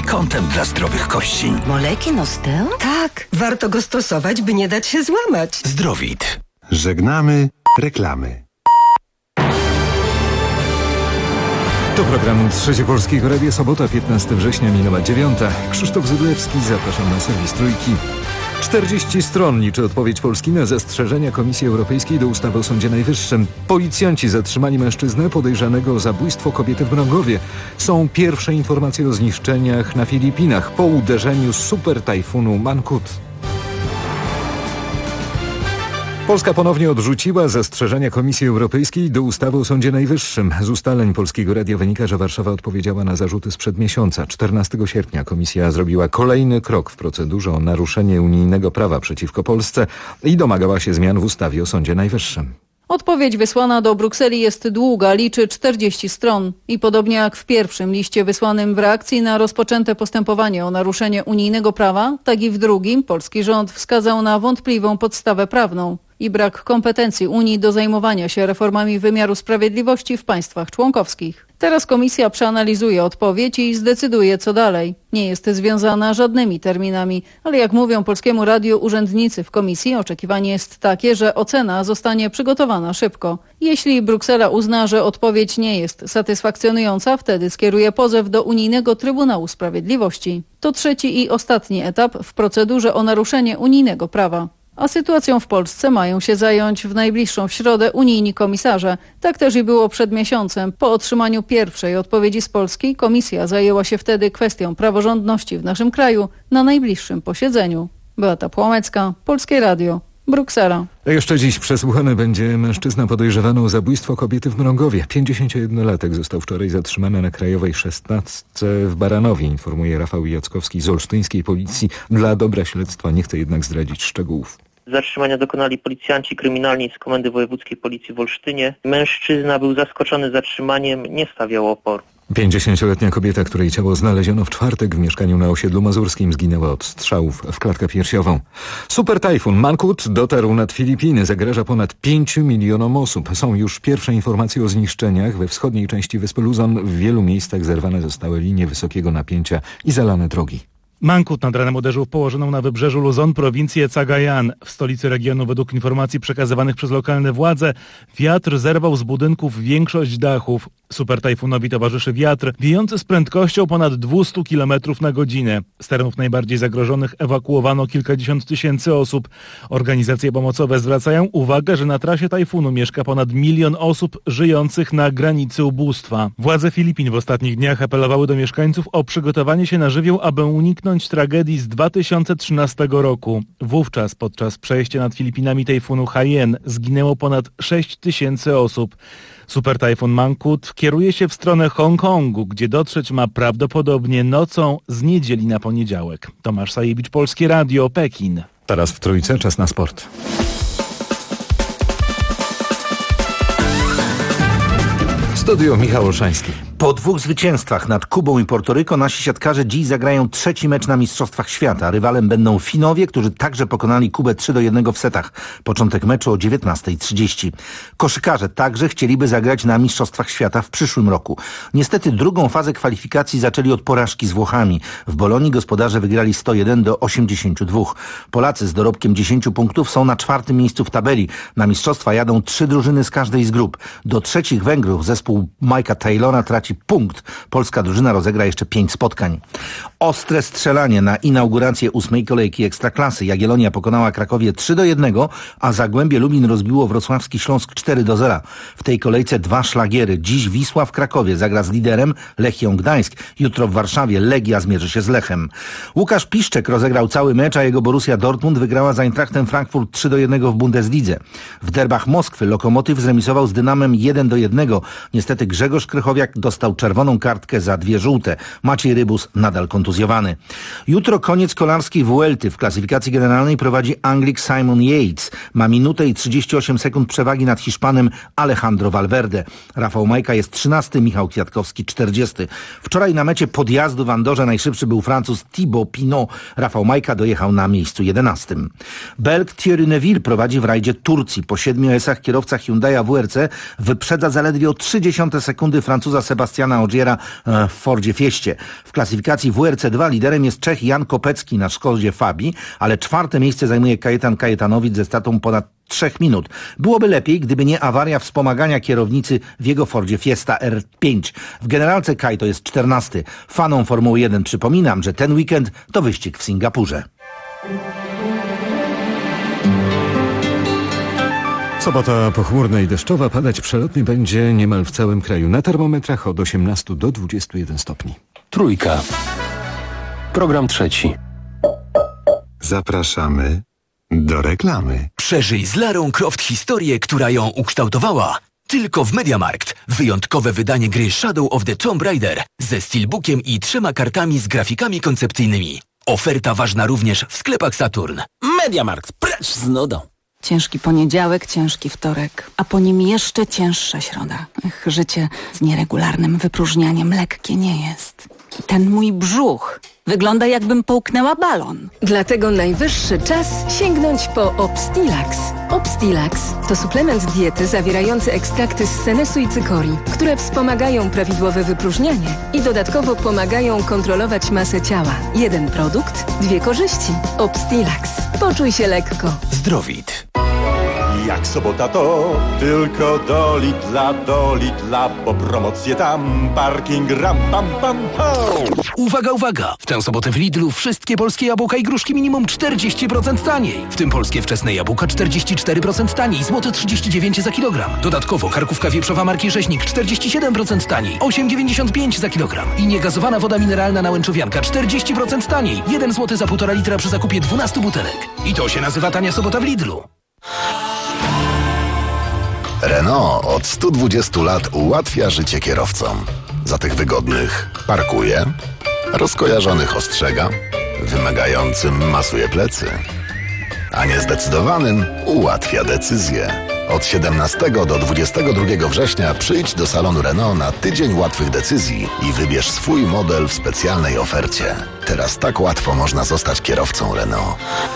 trójkątem dla zdrowych kości. Moleki Nosteo? Tak, warto go stosować, by nie dać się złamać. Zdrowit. Żegnamy reklamy. To program Trzecie Polskiego Radia, sobota, 15 września, minęła 9. Krzysztof Zydlewski, zapraszam na serwis Trójki. 40 stron liczy odpowiedź Polski na zastrzeżenia Komisji Europejskiej do ustawy o Sądzie Najwyższym. Policjanci zatrzymali mężczyznę podejrzanego o zabójstwo kobiety w Mrągowie. Są pierwsze informacje o zniszczeniach na Filipinach po uderzeniu super tajfunu Mangkhut. Polska ponownie odrzuciła zastrzeżenia Komisji Europejskiej do ustawy o Sądzie Najwyższym. Z ustaleń Polskiego Radia wynika, że Warszawa odpowiedziała na zarzuty sprzed miesiąca. 14 sierpnia Komisja zrobiła kolejny krok w procedurze o naruszenie unijnego prawa przeciwko Polsce i domagała się zmian w ustawie o Sądzie Najwyższym. Odpowiedź wysłana do Brukseli jest długa, liczy 40 stron. I podobnie jak w pierwszym liście wysłanym w reakcji na rozpoczęte postępowanie o naruszenie unijnego prawa, tak i w drugim polski rząd wskazał na wątpliwą podstawę prawną i brak kompetencji Unii do zajmowania się reformami wymiaru sprawiedliwości w państwach członkowskich. Teraz Komisja przeanalizuje odpowiedź i zdecyduje, co dalej. Nie jest związana żadnymi terminami, ale jak mówią Polskiemu Radiu urzędnicy w Komisji, oczekiwanie jest takie, że ocena zostanie przygotowana szybko. Jeśli Bruksela uzna, że odpowiedź nie jest satysfakcjonująca, wtedy skieruje pozew do Unijnego Trybunału Sprawiedliwości. To trzeci i ostatni etap w procedurze o naruszenie unijnego prawa. A sytuacją w Polsce mają się zająć w najbliższą środę unijni komisarze. Tak też i było przed miesiącem. Po otrzymaniu pierwszej odpowiedzi z Polski Komisja zajęła się wtedy kwestią praworządności w naszym kraju na najbliższym posiedzeniu. Beata Płomecka, Polskie Radio, Bruksela. Jeszcze dziś przesłuchany będzie mężczyzna podejrzewany o zabójstwo kobiety w Mrągowie. 51-latek został wczoraj zatrzymany na Krajowej 16 w Baranowie, informuje Rafał Jackowski z olsztyńskiej policji. Dla dobra śledztwa nie chce jednak zdradzić szczegółów. Zatrzymania dokonali policjanci kryminalni z Komendy Wojewódzkiej Policji w Olsztynie. Mężczyzna był zaskoczony zatrzymaniem, nie stawiał oporu. 50-letnia kobieta, której ciało znaleziono w czwartek w mieszkaniu na osiedlu mazurskim, zginęła od strzałów w klatkę piersiową. Super tajfun Mangkhut dotarł nad Filipiny. Zagraża ponad 5 milionom osób. Są już pierwsze informacje o zniszczeniach. We wschodniej części wyspy Luzon w wielu miejscach zerwane zostały linie wysokiego napięcia i zalane drogi. Mangkhut nad ranem uderzył w położoną na wybrzeżu Luzon prowincję Cagayan. W stolicy regionu, według informacji przekazywanych przez lokalne władze, wiatr zerwał z budynków większość dachów. Supertajfunowi towarzyszy wiatr wiejący z prędkością ponad 200 km na godzinę. Z terenów najbardziej zagrożonych ewakuowano kilkadziesiąt tysięcy osób. Organizacje pomocowe zwracają uwagę, że na trasie tajfunu mieszka ponad 1 milion osób żyjących na granicy ubóstwa. Władze Filipin w ostatnich dniach apelowały do mieszkańców o przygotowanie się na żywioł, aby uniknąć tragedii z 2013 roku. Wówczas podczas przejścia nad Filipinami tajfunu Haiyan zginęło ponad 6 tysięcy osób. Supertajfun Mangkhut kieruje się w stronę Hongkongu, gdzie dotrzeć ma prawdopodobnie nocą z niedzieli na poniedziałek. Tomasz Sajewicz, Polskie Radio, Pekin. Teraz w Trójce czas na sport. Studio Michał Olszański. Po 2 zwycięstwach nad Kubą i Portoryko nasi siatkarze dziś zagrają 3. mecz na Mistrzostwach Świata. Rywalem będą Finowie, którzy także pokonali Kubę 3-1 w setach. Początek meczu o 19:30. Koszykarze także chcieliby zagrać na Mistrzostwach Świata w przyszłym roku. Niestety drugą fazę kwalifikacji zaczęli od porażki z Włochami. W Bolonii gospodarze wygrali 101-82. Polacy z dorobkiem 10 punktów są na 4. miejscu w tabeli. Na mistrzostwa jadą 3 drużyny z każdej z grup. Do 3 Węgrów zespół Mike'a Taylora traci punkt. Polska drużyna rozegra jeszcze 5 spotkań. Ostre strzelanie na inaugurację 8. kolejki Ekstraklasy. Jagiellonia pokonała Krakowie 3-1, a Zagłębie Lubin rozbiło wrocławski Śląsk 4-0. W tej kolejce 2 szlagiery. Dziś Wisła w Krakowie zagra z liderem Lechią Gdańsk. Jutro w Warszawie Legia zmierzy się z Lechem. Łukasz Piszczek rozegrał cały mecz, a jego Borussia Dortmund wygrała z Eintrachtem Frankfurt 3-1 w Bundeslidze. W derbach Moskwy Lokomotyw zremisował z Dynamem 1-1. Niestety Grzegorz Krychowiak dostał czerwoną kartkę za 2 żółte. Maciej Rybus nadal kontuzjowany. Jutro koniec kolarskiej Vuelty. W klasyfikacji generalnej prowadzi Anglik Simon Yates. Ma minutę i 38 sekund przewagi nad Hiszpanem Alejandro Valverde. Rafał Majka jest 13, Michał Kwiatkowski 40. Wczoraj na mecie podjazdu w Andorze najszybszy był Francuz Thibaut Pinot. Rafał Majka dojechał na miejscu 11. Belg Thierry Neuville prowadzi w rajdzie Turcji. Po 7 esach kierowca Hyundai'a WRC wyprzedza zaledwie o 0,3 sekundy Francuza Sebastiana Sebastiana Ogiera w Fordzie Fieście. W klasyfikacji WRC2 liderem jest Czech Jan Kopecki na Szkodzie Fabii, ale 4. miejsce zajmuje Kajetan Kajetanowicz ze stratą ponad 3 minut. Byłoby lepiej, gdyby nie awaria wspomagania kierownicy w jego Fordzie Fiesta R5. W generalce Kajto jest 14. Fanom Formuły 1 przypominam, że ten weekend to wyścig w Singapurze. Sobota pochmurna i deszczowa, padać przelotnie będzie niemal w całym kraju. Na termometrach od 18 do 21 stopni. Trójka. Program trzeci. Zapraszamy do reklamy. Przeżyj z Larą Croft historię, która ją ukształtowała. Tylko w MediaMarkt. Wyjątkowe wydanie gry Shadow of the Tomb Raider ze steelbookiem i 3 kartami z grafikami koncepcyjnymi. Oferta ważna również w sklepach Saturn. MediaMarkt, precz z nudą. Ciężki poniedziałek, ciężki wtorek, a po nim jeszcze cięższa środa. Życie z nieregularnym wypróżnianiem lekkie nie jest. I ten mój brzuch wygląda, jakbym połknęła balon. Dlatego najwyższy czas sięgnąć po Obstilax. Obstilax to suplement diety zawierający ekstrakty z senesu i cykorii, które wspomagają prawidłowe wypróżnianie i dodatkowo pomagają kontrolować masę ciała. Jeden produkt, 2 korzyści. Obstilax. Poczuj się lekko. Zdrowit. Jak sobota to tylko do Lidla, bo promocje tam, parking ram pam pam pam. Uwaga, uwaga! W tę sobotę w Lidlu wszystkie polskie jabłka i gruszki minimum 40% taniej. W tym polskie wczesne jabłka 44% taniej, złote 39 za kilogram. Dodatkowo karkówka wieprzowa marki Rzeźnik 47% taniej, 8,95 za kilogram. I niegazowana woda mineralna na Łęczowianka 40% taniej, 1 zł za 1,5 litra przy zakupie 12 butelek. I to się nazywa tania sobota w Lidlu. Renault od 120 lat ułatwia życie kierowcom. Za tych wygodnych parkuje, rozkojarzonych ostrzega, wymagającym masuje plecy, a niezdecydowanym ułatwia decyzję. Od 17 do 22 września przyjdź do salonu Renault na tydzień łatwych decyzji i wybierz swój model w specjalnej ofercie. Teraz tak łatwo można zostać kierowcą Renault.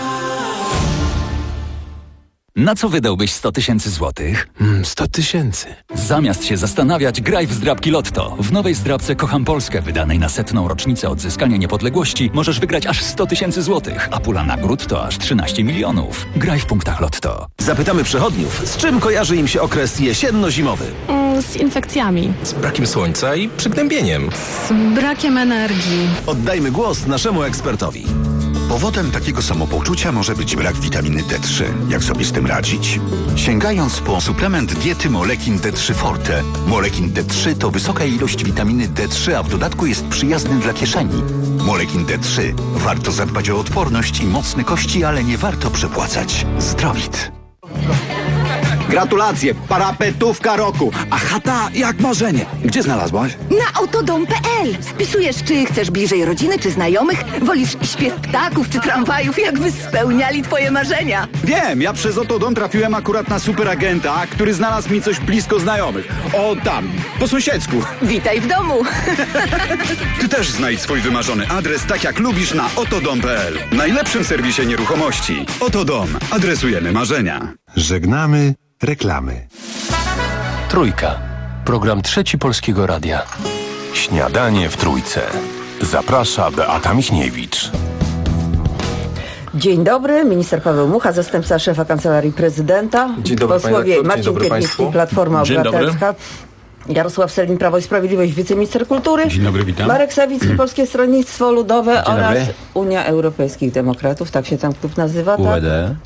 Na co wydałbyś 100 000 złotych? 100 000. Zamiast się zastanawiać, graj w zdrabki Lotto. W nowej zdrabce Kocham Polskę, wydanej na 100. rocznicę odzyskania niepodległości, możesz wygrać aż 100 000 złotych, a pula nagród to aż 13 milionów. Graj w punktach Lotto. Zapytamy przechodniów, z czym kojarzy im się okres jesienno-zimowy? Z infekcjami. Z brakiem słońca i przygnębieniem. Z brakiem energii. Oddajmy głos naszemu ekspertowi. Powodem takiego samopoczucia może być brak witaminy D3. Jak sobie z tym radzić? Sięgając po suplement diety Molekin D3 Forte. Molekin D3 to wysoka ilość witaminy D3, a w dodatku jest przyjazny dla kieszeni. Molekin D3. Warto zadbać o odporność i mocne kości, ale nie warto przepłacać. Zdrowit. Gratulacje, parapetówka roku, a chata jak marzenie. Gdzie znalazłaś? Na autodom.pl. Wpisujesz, czy chcesz bliżej rodziny, czy znajomych, wolisz śpiew ptaków, czy tramwajów, jakby spełniali twoje marzenia. Wiem, ja przez Autodom trafiłem akurat na superagenta, który znalazł mi coś blisko znajomych. O tam, po sąsiedzku. Witaj w domu. Ty też znajdź swój wymarzony adres tak jak lubisz na autodom.pl. Najlepszym serwisie nieruchomości. Autodom. Adresujemy marzenia. Żegnamy reklamy. Trójka. Program trzeci Polskiego Radia. Śniadanie w Trójce. Zaprasza Beata Michniewicz. Dzień dobry, minister Paweł Mucha, zastępca szefa Kancelarii Prezydenta. Dzień dobry, posłowie Marcin Kiernicki, Platforma Obywatelska. Jarosław Sellin, Prawo i Sprawiedliwość, wiceminister kultury. Dzień dobry, witam. Marek Sawicki, Polskie Stronnictwo Ludowe Dzień oraz dobry. Unia Europejskich Demokratów, tak się ten klub nazywa. UED.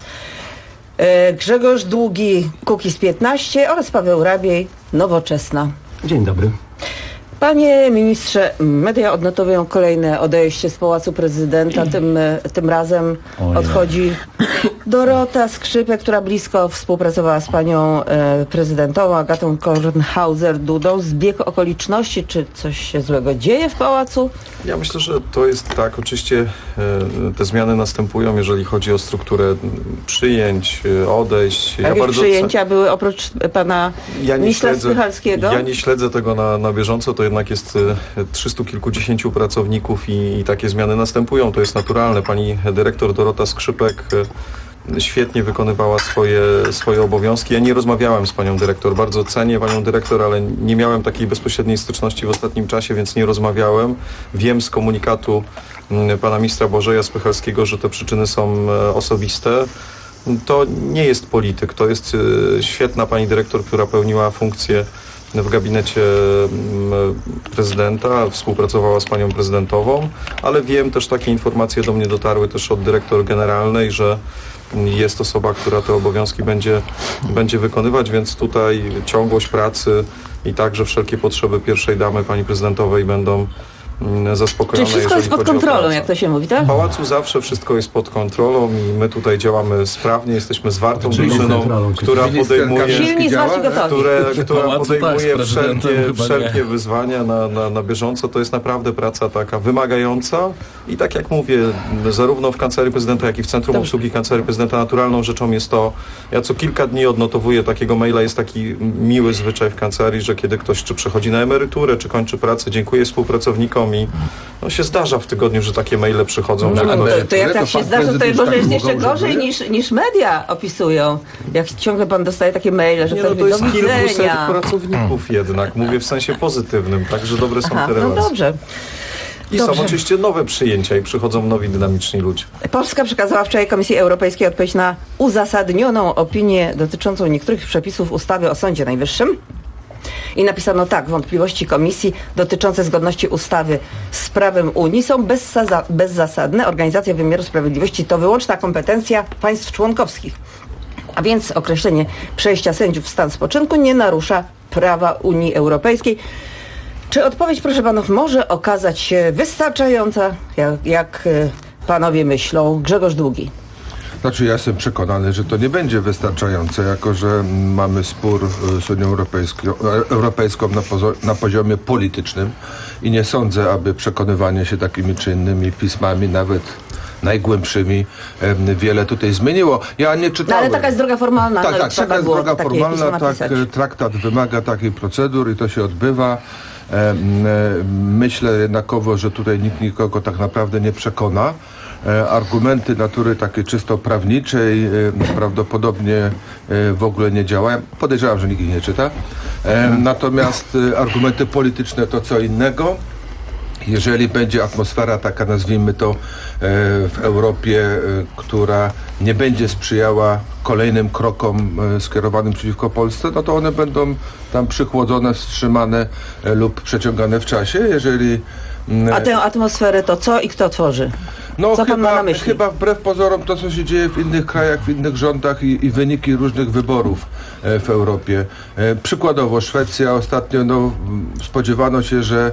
Tak? Grzegorz Długi, Kukiz 15 oraz Paweł Rabiej, Nowoczesna. Dzień dobry. Panie ministrze, media odnotowują kolejne odejście z Pałacu Prezydenta. Tym razem odchodzi Dorota Skrzypek, która blisko współpracowała z panią prezydentową Agatą Kornhauser-Dudą. Zbieg okoliczności, czy coś się złego dzieje w pałacu? Ja myślę, że to jest tak. Oczywiście te zmiany następują, jeżeli chodzi o strukturę przyjęć, odejść. Jakie przyjęcia były oprócz pana ministra Spychalskiego? Ja nie śledzę tego na bieżąco. To jednak jest 300 kilkudziesięciu pracowników i takie zmiany następują. To jest naturalne. Pani dyrektor Dorota Skrzypek świetnie wykonywała swoje obowiązki. Ja nie rozmawiałem z panią dyrektor, bardzo cenię panią dyrektor, ale nie miałem takiej bezpośredniej styczności w ostatnim czasie, więc nie rozmawiałem. Wiem z komunikatu pana ministra Błażeja Spychalskiego, że te przyczyny są osobiste. To nie jest polityk, to jest świetna pani dyrektor, która pełniła funkcję w gabinecie prezydenta, współpracowała z panią prezydentową, ale wiem też, takie informacje do mnie dotarły też od dyrektor generalnej, że jest osoba, która te obowiązki będzie wykonywać, więc tutaj ciągłość pracy i także wszelkie potrzeby pierwszej damy pani prezydentowej będą zaspokojone. Czyli wszystko jest pod kontrolą, jak to się mówi, tak? W pałacu zawsze wszystko jest pod kontrolą i my tutaj działamy sprawnie, jesteśmy zwartą drużyną, która podejmuje wszelkie wyzwania na bieżąco. To jest naprawdę praca taka wymagająca i tak jak mówię, zarówno w Kancelarii Prezydenta, jak i w Centrum Obsługi Kancelarii Prezydenta naturalną rzeczą jest to, ja co kilka dni odnotowuję takiego maila, jest taki miły zwyczaj w kancelarii, że kiedy ktoś czy przechodzi na emeryturę, czy kończy pracę, dziękuję współpracownikom i się zdarza w tygodniu, że takie maile przychodzą. To jak tak się zdarza, to może jest jeszcze gorzej niż media opisują. Jak ciągle pan dostaje takie maile, że to jest kilkuset pracowników jednak, mówię w sensie pozytywnym, także dobre są te relacje. No dobrze. I są oczywiście nowe przyjęcia i przychodzą nowi dynamiczni ludzie. Polska przekazała wczoraj Komisji Europejskiej odpowiedź na uzasadnioną opinię dotyczącą niektórych przepisów ustawy o Sądzie Najwyższym. I napisano tak: wątpliwości Komisji dotyczące zgodności ustawy z prawem Unii są bezzasadne. Organizacja wymiaru sprawiedliwości to wyłączna kompetencja państw członkowskich. A więc określenie przejścia sędziów w stan spoczynku nie narusza prawa Unii Europejskiej. Czy odpowiedź, proszę panów, może okazać się wystarczająca, jak panowie myślą? Grzegorz Długi. Znaczy, ja jestem przekonany, że to nie będzie wystarczające, jako że mamy spór z Unią Europejską na poziomie politycznym i nie sądzę, aby przekonywanie się takimi czy innymi pismami, nawet najgłębszymi, wiele tutaj zmieniło. Ja nie czytałem. No, ale taka jest droga formalna. Tak, taka jest droga formalna, tak, traktat wymaga takich procedur i to się odbywa. Myślę jednakowo, że tutaj nikt nikogo tak naprawdę nie przekona. Argumenty natury takiej czysto prawniczej prawdopodobnie w ogóle nie działają. Podejrzewam, że nikt ich nie czyta. Natomiast argumenty polityczne to co innego. Jeżeli będzie atmosfera taka, nazwijmy to, w Europie, która nie będzie sprzyjała kolejnym krokom skierowanym przeciwko Polsce, no to one będą tam przychłodzone, wstrzymane lub przeciągane w czasie. Jeżeli a tę atmosferę to co i kto tworzy? No co pan ma na myśli? Chyba wbrew pozorom to, co się dzieje w innych krajach, w innych rządach i wyniki różnych wyborów w Europie. Przykładowo Szwecja ostatnio, spodziewano się, że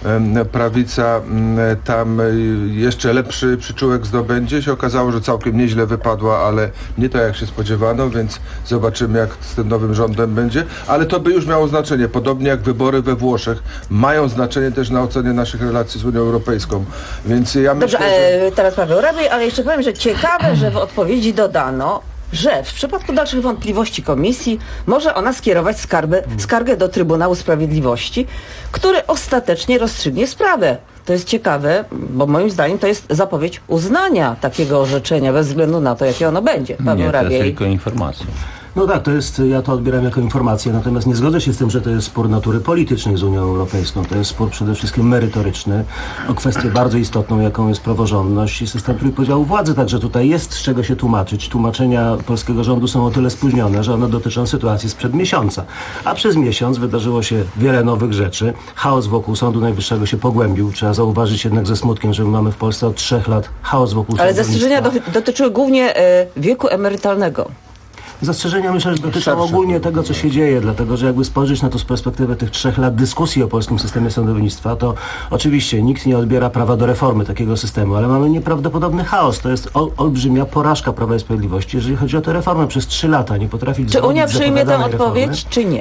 prawica tam jeszcze lepszy przyczółek zdobędzie. Się okazało, że całkiem nieźle wypadła, ale nie tak jak się spodziewano, więc zobaczymy, jak z tym nowym rządem będzie. Ale to by już miało znaczenie, podobnie jak wybory we Włoszech mają znaczenie też na ocenie naszych relacji z Unią Europejską. Więc ja myślę, że... Teraz Paweł Rabej, ale jeszcze powiem, że ciekawe, że w odpowiedzi dodano, że w przypadku dalszych wątpliwości Komisji może ona skierować skargę do Trybunału Sprawiedliwości, który ostatecznie rozstrzygnie sprawę. To jest ciekawe, bo moim zdaniem to jest zapowiedź uznania takiego orzeczenia, bez względu na to, jakie ono będzie. Paweł Rabej. To jest tylko informacja. No tak, ja to odbieram jako informację, natomiast nie zgodzę się z tym, że to jest spór natury politycznej z Unią Europejską. To jest spór przede wszystkim merytoryczny o kwestię bardzo istotną, jaką jest praworządność i system trójpodziału władzy. Także tutaj jest z czego się tłumaczyć. Tłumaczenia polskiego rządu są o tyle spóźnione, że one dotyczą sytuacji sprzed miesiąca. A przez miesiąc wydarzyło się wiele nowych rzeczy. Chaos wokół Sądu Najwyższego się pogłębił. Trzeba zauważyć jednak ze smutkiem, że my mamy w Polsce od 3 lat chaos wokół Ale zastrzeżenia dotyczyły głównie wieku emerytalnego. Zastrzeżenia, myślę, że dotyczą ogólnie tego, co się dzieje, dlatego że jakby spojrzeć na to z perspektywy tych 3 lat dyskusji o polskim systemie sądownictwa, to oczywiście nikt nie odbiera prawa do reformy takiego systemu, ale mamy nieprawdopodobny chaos. To jest olbrzymia porażka Prawa i Sprawiedliwości, jeżeli chodzi o tę reformę. Przez 3 lata nie potrafić Czy Unia przyjmie tę odpowiedź, czy nie?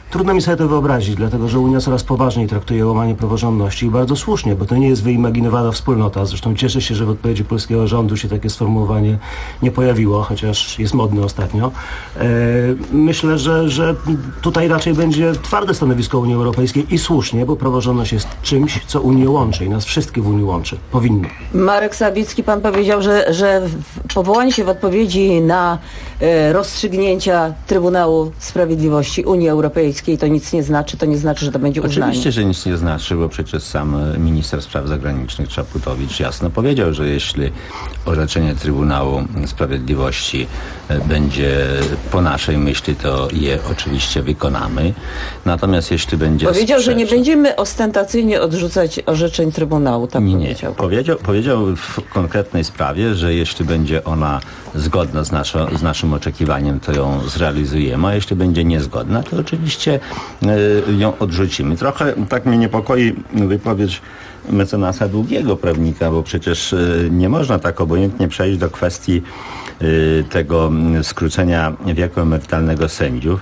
Trudno mi sobie to wyobrazić, dlatego że Unia coraz poważniej traktuje łamanie praworządności i bardzo słusznie, bo to nie jest wyimaginowana wspólnota. Zresztą cieszę się, że w odpowiedzi polskiego rządu się takie sformułowanie nie pojawiło, chociaż jest modne ostatnio. Myślę, że tutaj raczej będzie twarde stanowisko Unii Europejskiej i słusznie, bo praworządność jest czymś, co Unię łączy i nas wszystkich w Unii łączy. Powinno. Marek Sawicki, pan powiedział, że powołanie się w odpowiedzi na rozstrzygnięcia Trybunału Sprawiedliwości Unii Europejskiej to nic nie znaczy, to nie znaczy, że to będzie uznanie. Oczywiście, że nic nie znaczy, bo przecież sam minister spraw zagranicznych Czaputowicz jasno powiedział, że jeśli orzeczenie Trybunału Sprawiedliwości będzie po naszej myśli, to je oczywiście wykonamy. Natomiast jeśli będzie powiedział, że nie będziemy ostentacyjnie odrzucać orzeczeń Trybunału. Tak powiedział. Powiedział w konkretnej sprawie, że jeśli będzie ona zgodna z naszym oczekiwaniem, to ją zrealizujemy, a jeśli będzie niezgodna, to oczywiście ją odrzucimy. Trochę tak mnie niepokoi wypowiedź mecenasa Długiego, prawnika, bo przecież nie można tak obojętnie przejść do kwestii tego skrócenia wieku emerytalnego sędziów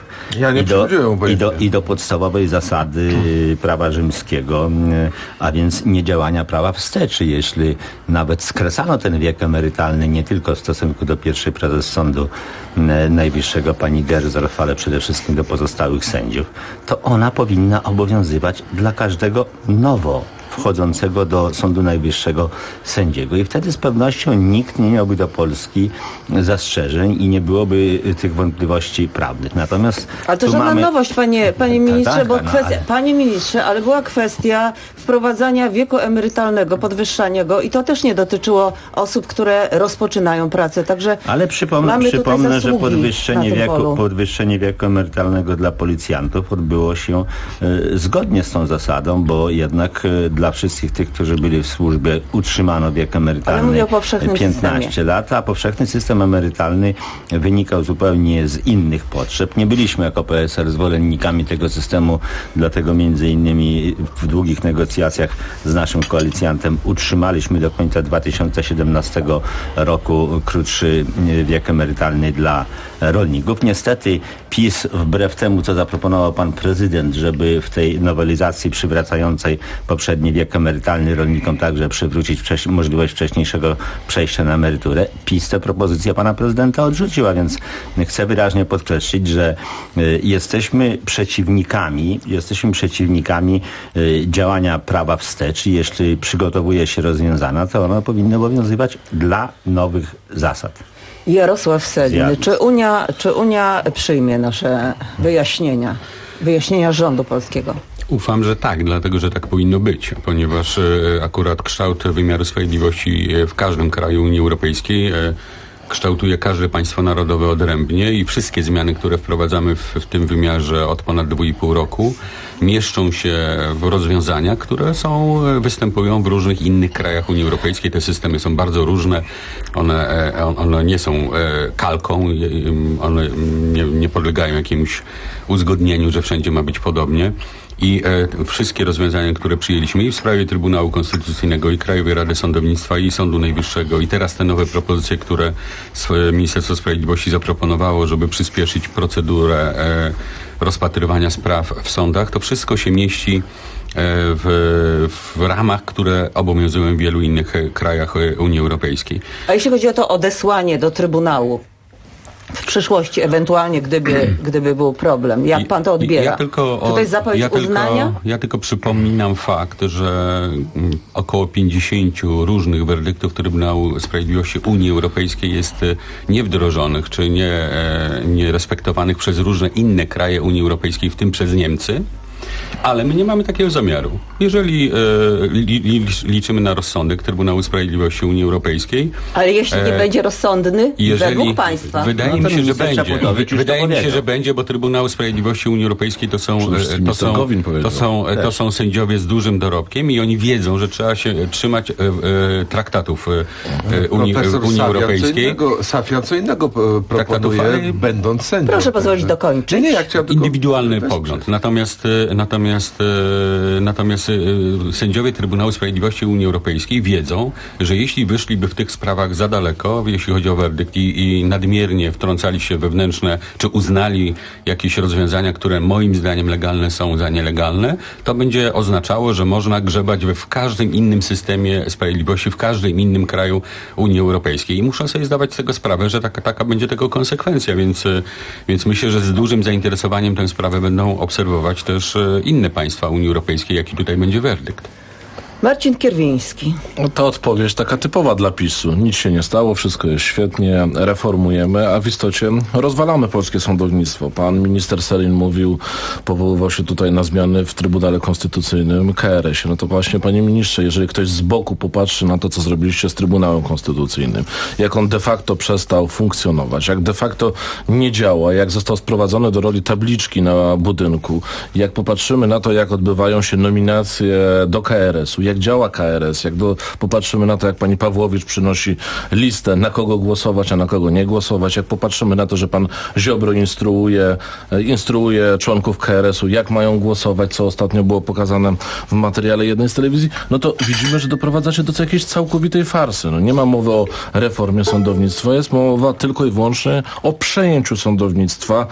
i do podstawowej zasady prawa rzymskiego, a więc niedziałania prawa wstecz. Jeśli nawet skresano ten wiek emerytalny nie tylko w stosunku do pierwszej prezes Sądu Najwyższego pani Gersdorf, ale przede wszystkim do pozostałych sędziów, to ona powinna obowiązywać dla każdego nowo wchodzącego do Sądu Najwyższego sędziego. I wtedy z pewnością nikt nie miałby do Polski zastrzeżeń i nie byłoby tych wątpliwości prawnych. Natomiast ale to żadna nowość, panie ministrze, bo panie ministrze, ale była kwestia wprowadzania wieku emerytalnego, podwyższania go i to też nie dotyczyło osób, które rozpoczynają pracę. Także ale przypomnę, że podwyższenie wieku emerytalnego dla policjantów odbyło się zgodnie z tą zasadą, bo jednak dla wszystkich tych, którzy byli w służbie, utrzymano wiek emerytalny 15 lat, a powszechny system emerytalny wynikał zupełnie z innych potrzeb. Nie byliśmy jako PSL zwolennikami tego systemu, dlatego między innymi w długich negocjacjach z naszym koalicjantem utrzymaliśmy do końca 2017 roku krótszy wiek emerytalny dla rolników. Niestety PiS, wbrew temu, co zaproponował pan prezydent, żeby w tej nowelizacji przywracającej poprzedni wiek emerytalny rolnikom także przywrócić możliwość wcześniejszego przejścia na emeryturę, PiS tę propozycję pana prezydenta odrzuciła, więc chcę wyraźnie podkreślić, że jesteśmy przeciwnikami działania prawa wstecz i jeśli przygotowuje się rozwiązania, to ono powinno obowiązywać dla nowych zasad. Jarosław Sellin, czy Unia przyjmie nasze wyjaśnienia rządu polskiego? Ufam, że tak, dlatego że tak powinno być, ponieważ akurat kształt wymiaru sprawiedliwości w każdym kraju Unii Europejskiej kształtuje każde państwo narodowe odrębnie i wszystkie zmiany, które wprowadzamy w tym wymiarze od ponad 2,5 roku, mieszczą się w rozwiązania, które występują w różnych innych krajach Unii Europejskiej. Te systemy są bardzo różne, one nie są kalką, one nie podlegają jakiemuś uzgodnieniu, że wszędzie ma być podobnie. I wszystkie rozwiązania, które przyjęliśmy i w sprawie Trybunału Konstytucyjnego, i Krajowej Rady Sądownictwa, i Sądu Najwyższego, i teraz te nowe propozycje, które Ministerstwo Sprawiedliwości zaproponowało, żeby przyspieszyć procedurę rozpatrywania spraw w sądach, to wszystko się mieści w ramach, które obowiązują w wielu innych krajach Unii Europejskiej. A jeśli chodzi o to odesłanie do Trybunału w przyszłości, ewentualnie gdyby był problem, jak pan to odbiera? Czy to jest zapowiedź uznania? Ja tylko przypominam fakt, że około 50 różnych werdyktów Trybunału Sprawiedliwości Unii Europejskiej jest niewdrożonych, czy nie respektowanych przez różne inne kraje Unii Europejskiej, w tym przez Niemcy. Ale my nie mamy takiego zamiaru. Jeżeli liczymy na rozsądek Trybunału Sprawiedliwości Unii Europejskiej... Ale jeśli nie będzie rozsądny, według państwa... Wydaje mi się, że będzie. Wydaje mi się, że będzie, bo Trybunał Sprawiedliwości Unii Europejskiej to są sędziowie z dużym dorobkiem i oni wiedzą, że trzeba się trzymać traktatów Unii Europejskiej. Safjan co innego proponuje, będąc sędzią. Proszę pozwolić dokończyć. Indywidualny pogląd. Natomiast Natomiast sędziowie Trybunału Sprawiedliwości Unii Europejskiej wiedzą, że jeśli wyszliby w tych sprawach za daleko, jeśli chodzi o werdykt i nadmiernie wtrącali się wewnętrzne, czy uznali jakieś rozwiązania, które moim zdaniem legalne są za nielegalne, to będzie oznaczało, że można grzebać w każdym innym systemie sprawiedliwości, w każdym innym kraju Unii Europejskiej. I muszą sobie zdawać z tego sprawę, że taka będzie tego konsekwencja, więc myślę, że z dużym zainteresowaniem tę sprawę będą obserwować też inne państwa Unii Europejskiej, jaki tutaj będzie werdykt. Marcin Kierwiński. No to odpowiedź taka typowa dla PiS-u. Nic się nie stało, wszystko jest świetnie, reformujemy, a w istocie rozwalamy polskie sądownictwo. Pan minister Sellin powoływał się tutaj na zmiany w Trybunale Konstytucyjnym, KRS-ie. No to właśnie, panie ministrze, jeżeli ktoś z boku popatrzy na to, co zrobiliście z Trybunałem Konstytucyjnym, jak on de facto przestał funkcjonować, jak de facto nie działa, jak został sprowadzony do roli tabliczki na budynku, jak popatrzymy na to, jak odbywają się nominacje do KRS-u, jak działa KRS, popatrzymy na to, jak pani Pawłowicz przynosi listę, na kogo głosować, a na kogo nie głosować, jak popatrzymy na to, że pan Ziobro instruuje członków KRS-u, jak mają głosować, co ostatnio było pokazane w materiale jednej z telewizji, no to widzimy, że doprowadzacie do jakiejś całkowitej farsy. No nie ma mowy o reformie sądownictwa, jest mowa tylko i wyłącznie o przejęciu sądownictwa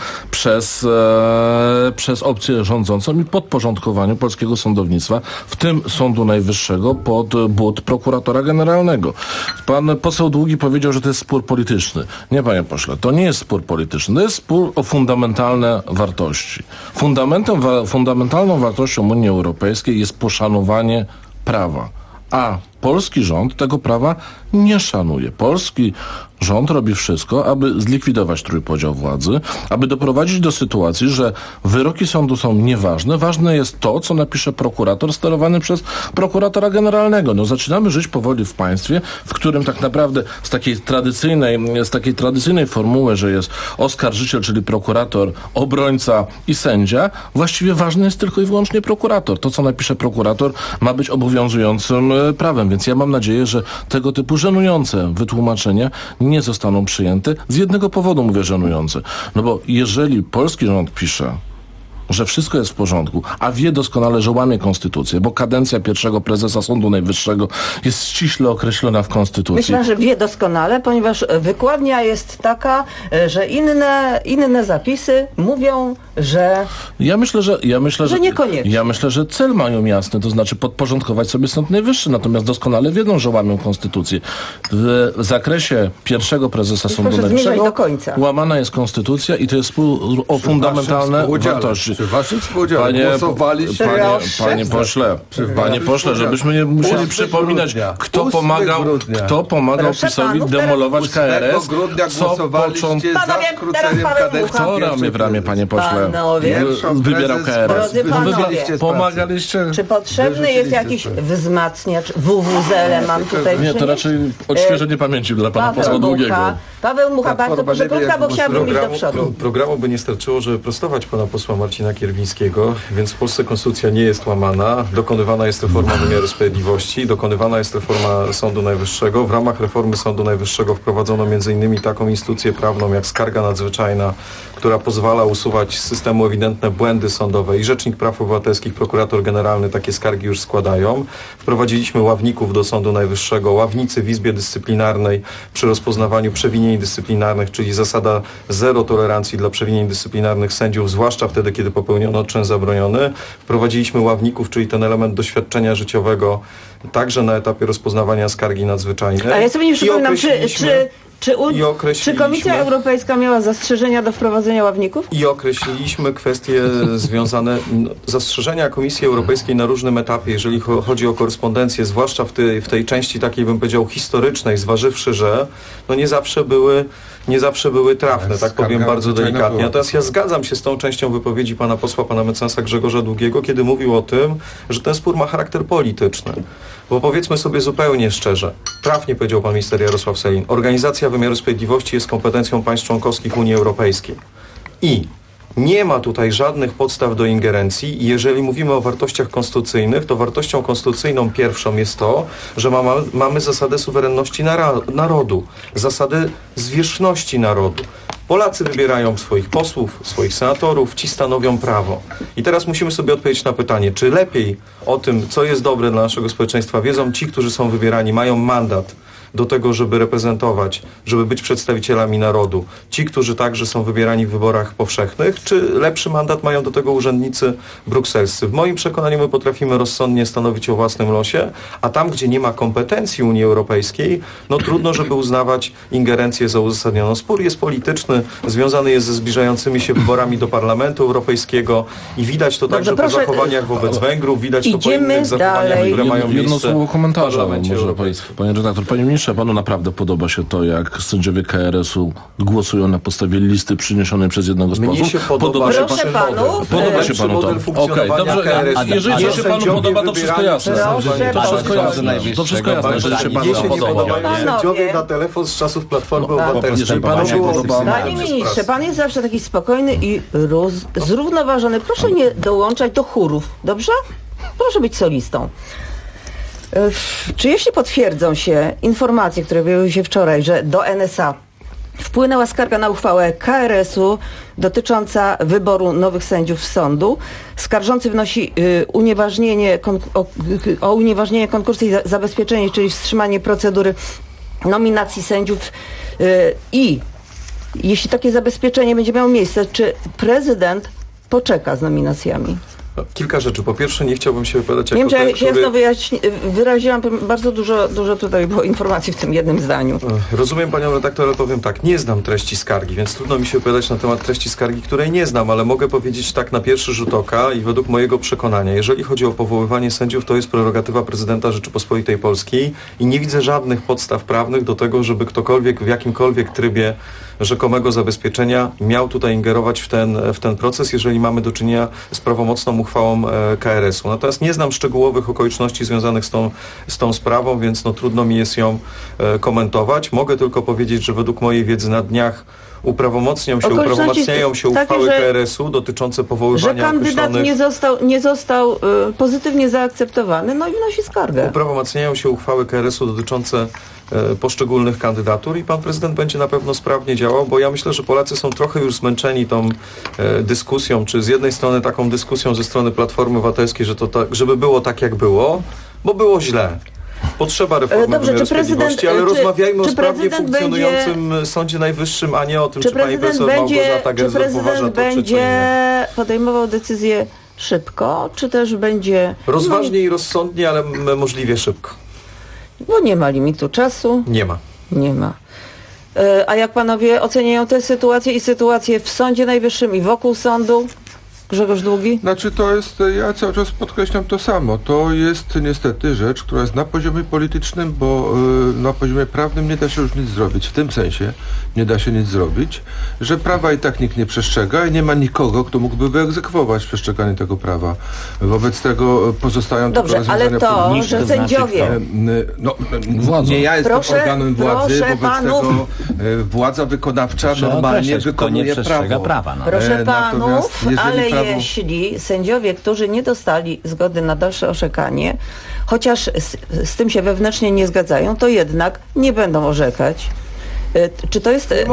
przez opcję rządzącą i podporządkowaniu polskiego sądownictwa, w tym Sądu Najwyższego, pod but prokuratora generalnego. Pan poseł Długi powiedział, że to jest spór polityczny. Nie, panie pośle, to nie jest spór polityczny, to jest spór o fundamentalne wartości. Fundamentalną wartością Unii Europejskiej jest poszanowanie prawa, a polski rząd tego prawa nie szanuje. Polski rząd robi wszystko, aby zlikwidować trójpodział władzy, aby doprowadzić do sytuacji, że wyroki sądu są nieważne. Ważne jest to, co napisze prokurator sterowany przez prokuratora generalnego. No zaczynamy żyć powoli w państwie, w którym tak naprawdę z takiej tradycyjnej formuły, że jest oskarżyciel, czyli prokurator, obrońca i sędzia, właściwie ważny jest tylko i wyłącznie prokurator. To, co napisze prokurator, ma być obowiązującym prawem. Więc ja mam nadzieję, że tego typu żenujące wytłumaczenia nie zostaną przyjęte. Z jednego powodu mówię żenujące. No bo jeżeli polski rząd pisze, że wszystko jest w porządku, a wie doskonale, że łamie konstytucję, bo kadencja pierwszego prezesa Sądu Najwyższego jest ściśle określona w konstytucji. Myślę, że wie doskonale, ponieważ wykładnia jest taka, że inne zapisy mówią, że że niekoniecznie. Ja myślę, że cel mają jasny, to znaczy podporządkować sobie Sąd Najwyższy, natomiast doskonale wiedzą, że łamią konstytucję. W zakresie pierwszego prezesa Sądu Najwyższego łamana jest konstytucja i to jest spór o fundamentalne wartości. Przy waszym współudziale głosowaliście... Panie pośle, żebyśmy nie musieli przypominać, kto pomagał PiS-owi demolować KRS, co początku... Kto ramię w ramię, panie pośle, wybierał KRS? Pomagaliście... Czy potrzebny jest jakiś wzmacniacz WWZL? Mam tutaj... Nie, to raczej odświeżenie pamięci dla pana posła Długiego. Paweł Mucha, bardzo proszę krótka, bo chciałabym iść do przodu. Programu by nie starczyło, żeby prostować pana posła Marcina Kierwińskiego, więc w Polsce konstytucja nie jest łamana. Dokonywana jest reforma wymiaru sprawiedliwości, dokonywana jest reforma Sądu Najwyższego. W ramach reformy Sądu Najwyższego wprowadzono m.in. taką instytucję prawną jak skarga nadzwyczajna, która pozwala usuwać z systemu ewidentne błędy sądowe i Rzecznik Praw Obywatelskich, prokurator generalny takie skargi już składają. Wprowadziliśmy ławników do Sądu Najwyższego, ławnicy w Izbie Dyscyplinarnej przy rozpoznawaniu przewinień dyscyplinarnych, czyli zasada zero tolerancji dla przewinień dyscyplinarnych sędziów, zwłaszcza wtedy, kiedy popełniono czyn zabroniony. Wprowadziliśmy ławników, czyli ten element doświadczenia życiowego, także na etapie rozpoznawania skargi nadzwyczajnej. Ale ja sobie nie przypominam, czy Komisja Europejska miała zastrzeżenia do wprowadzenia ławników? I określiliśmy kwestie związane, zastrzeżenia Komisji Europejskiej na różnym etapie, jeżeli chodzi o korespondencję, zwłaszcza w tej części takiej, bym powiedział, historycznej, zważywszy, że nie zawsze były trafne, tak powiem bardzo delikatnie. Natomiast ja zgadzam się z tą częścią wypowiedzi pana posła, pana mecenasa Grzegorza Długiego, kiedy mówił o tym, że ten spór ma charakter polityczny. Bo powiedzmy sobie zupełnie szczerze, trafnie powiedział pan minister Jarosław Sellin, organizacja wymiaru sprawiedliwości jest kompetencją państw członkowskich Unii Europejskiej. I nie ma tutaj żadnych podstaw do ingerencji i jeżeli mówimy o wartościach konstytucyjnych, to wartością konstytucyjną pierwszą jest to, że mamy zasadę suwerenności narodu, zasadę zwierzchności narodu. Polacy wybierają swoich posłów, swoich senatorów, ci stanowią prawo. I teraz musimy sobie odpowiedzieć na pytanie, czy lepiej o tym, co jest dobre dla naszego społeczeństwa, wiedzą ci, którzy są wybierani, mają mandat do tego, żeby reprezentować, żeby być przedstawicielami narodu. Ci, którzy także są wybierani w wyborach powszechnych, czy lepszy mandat mają do tego urzędnicy brukselscy? W moim przekonaniu my potrafimy rozsądnie stanowić o własnym losie, a tam, gdzie nie ma kompetencji Unii Europejskiej, no trudno, żeby uznawać ingerencję za uzasadnioną. Spór jest polityczny, związany jest ze zbliżającymi się wyborami do Parlamentu Europejskiego i widać to także po zachowaniach wobec Węgrów, widać to po innych zachowaniach, które mają miejsce. Jedno słowo komentarza, może panie redaktor. Panie ministrze, panu naprawdę podoba się to, jak sędziowie KRS-u głosują na podstawie listy przyniesionej przez jednego z posłów? Mnie się podoba się panu to. Okej, dobrze. Jeżeli się panu podoba, to wszystko jasne. To wszystko jasne, jeżeli się panu podoba. Sędziowie na telefon z czasów Platformy Obywatelskiej. Panie ministrze, pan jest zawsze taki spokojny i zrównoważony. Proszę nie dołączać do chórów, dobrze? Proszę być solistą. Czy jeśli potwierdzą się informacje, które pojawiły się wczoraj, że do NSA wpłynęła skarga na uchwałę KRS-u dotycząca wyboru nowych sędziów sądu, skarżący wnosi unieważnienie konkursu i zabezpieczenie, czyli wstrzymanie procedury nominacji sędziów i jeśli takie zabezpieczenie będzie miało miejsce, czy prezydent poczeka z nominacjami? Kilka rzeczy. Po pierwsze, nie chciałbym się wypowiadać jako ten, że jasno wyraziłam bardzo dużo tutaj było informacji w tym jednym zdaniu. Rozumiem panią redaktor, ale powiem tak, nie znam treści skargi, więc trudno mi się wypowiadać na temat treści skargi, której nie znam, ale mogę powiedzieć tak na pierwszy rzut oka i według mojego przekonania, jeżeli chodzi o powoływanie sędziów, to jest prerogatywa prezydenta Rzeczypospolitej Polskiej i nie widzę żadnych podstaw prawnych do tego, żeby ktokolwiek w jakimkolwiek trybie rzekomego zabezpieczenia miał tutaj ingerować w ten proces, jeżeli mamy do czynienia z prawomocną uchwałą KRS-u. Natomiast nie znam szczegółowych okoliczności związanych z tą sprawą, więc trudno mi jest ją komentować. Mogę tylko powiedzieć, że według mojej wiedzy na dniach uprawomacniają się uchwały KRS-u dotyczące powoływania że kandydat nie został pozytywnie zaakceptowany, no i wnosi skargę. Uprawomacniają się uchwały KRS-u dotyczące poszczególnych kandydatur i pan prezydent będzie na pewno sprawnie działał, bo ja myślę, że Polacy są trochę już zmęczeni tą dyskusją, czy z jednej strony taką dyskusją ze strony Platformy Obywatelskiej, że to żeby było tak, jak było, bo było źle. Potrzeba reformy wymiaru sprawiedliwości, ale rozmawiajmy o sprawnie funkcjonującym Sądzie Najwyższym, a nie o tym, czy pani profesor Małgorzata Gersdorf uważa to, będzie podejmował decyzję szybko, czy też będzie... Rozważnie i rozsądnie, ale możliwie szybko. Bo nie ma limitu czasu. Nie ma. A jak panowie oceniają tę sytuację i sytuację w Sądzie Najwyższym i wokół sądu? Grzegorz Długi? Znaczy to jest, ja cały czas podkreślam to samo. To jest niestety rzecz, która jest na poziomie politycznym, bo na poziomie prawnym nie da się już nic zrobić. W tym sensie nie da się nic zrobić, że prawa i tak nikt nie przestrzega i nie ma nikogo, kto mógłby wyegzekwować przestrzeganie tego prawa. Wobec tego pozostają tylko rozwiązania polityczne. Dobrze, ale to, że sędziowie... nie ja jestem organem władzy, wobec tego władza wykonawcza normalnie wykonuje prawo. Proszę panów, ale jeśli sędziowie, którzy nie dostali zgody na dalsze orzekanie, chociaż z tym się wewnętrznie nie zgadzają, to jednak nie będą orzekać. Czy to jest,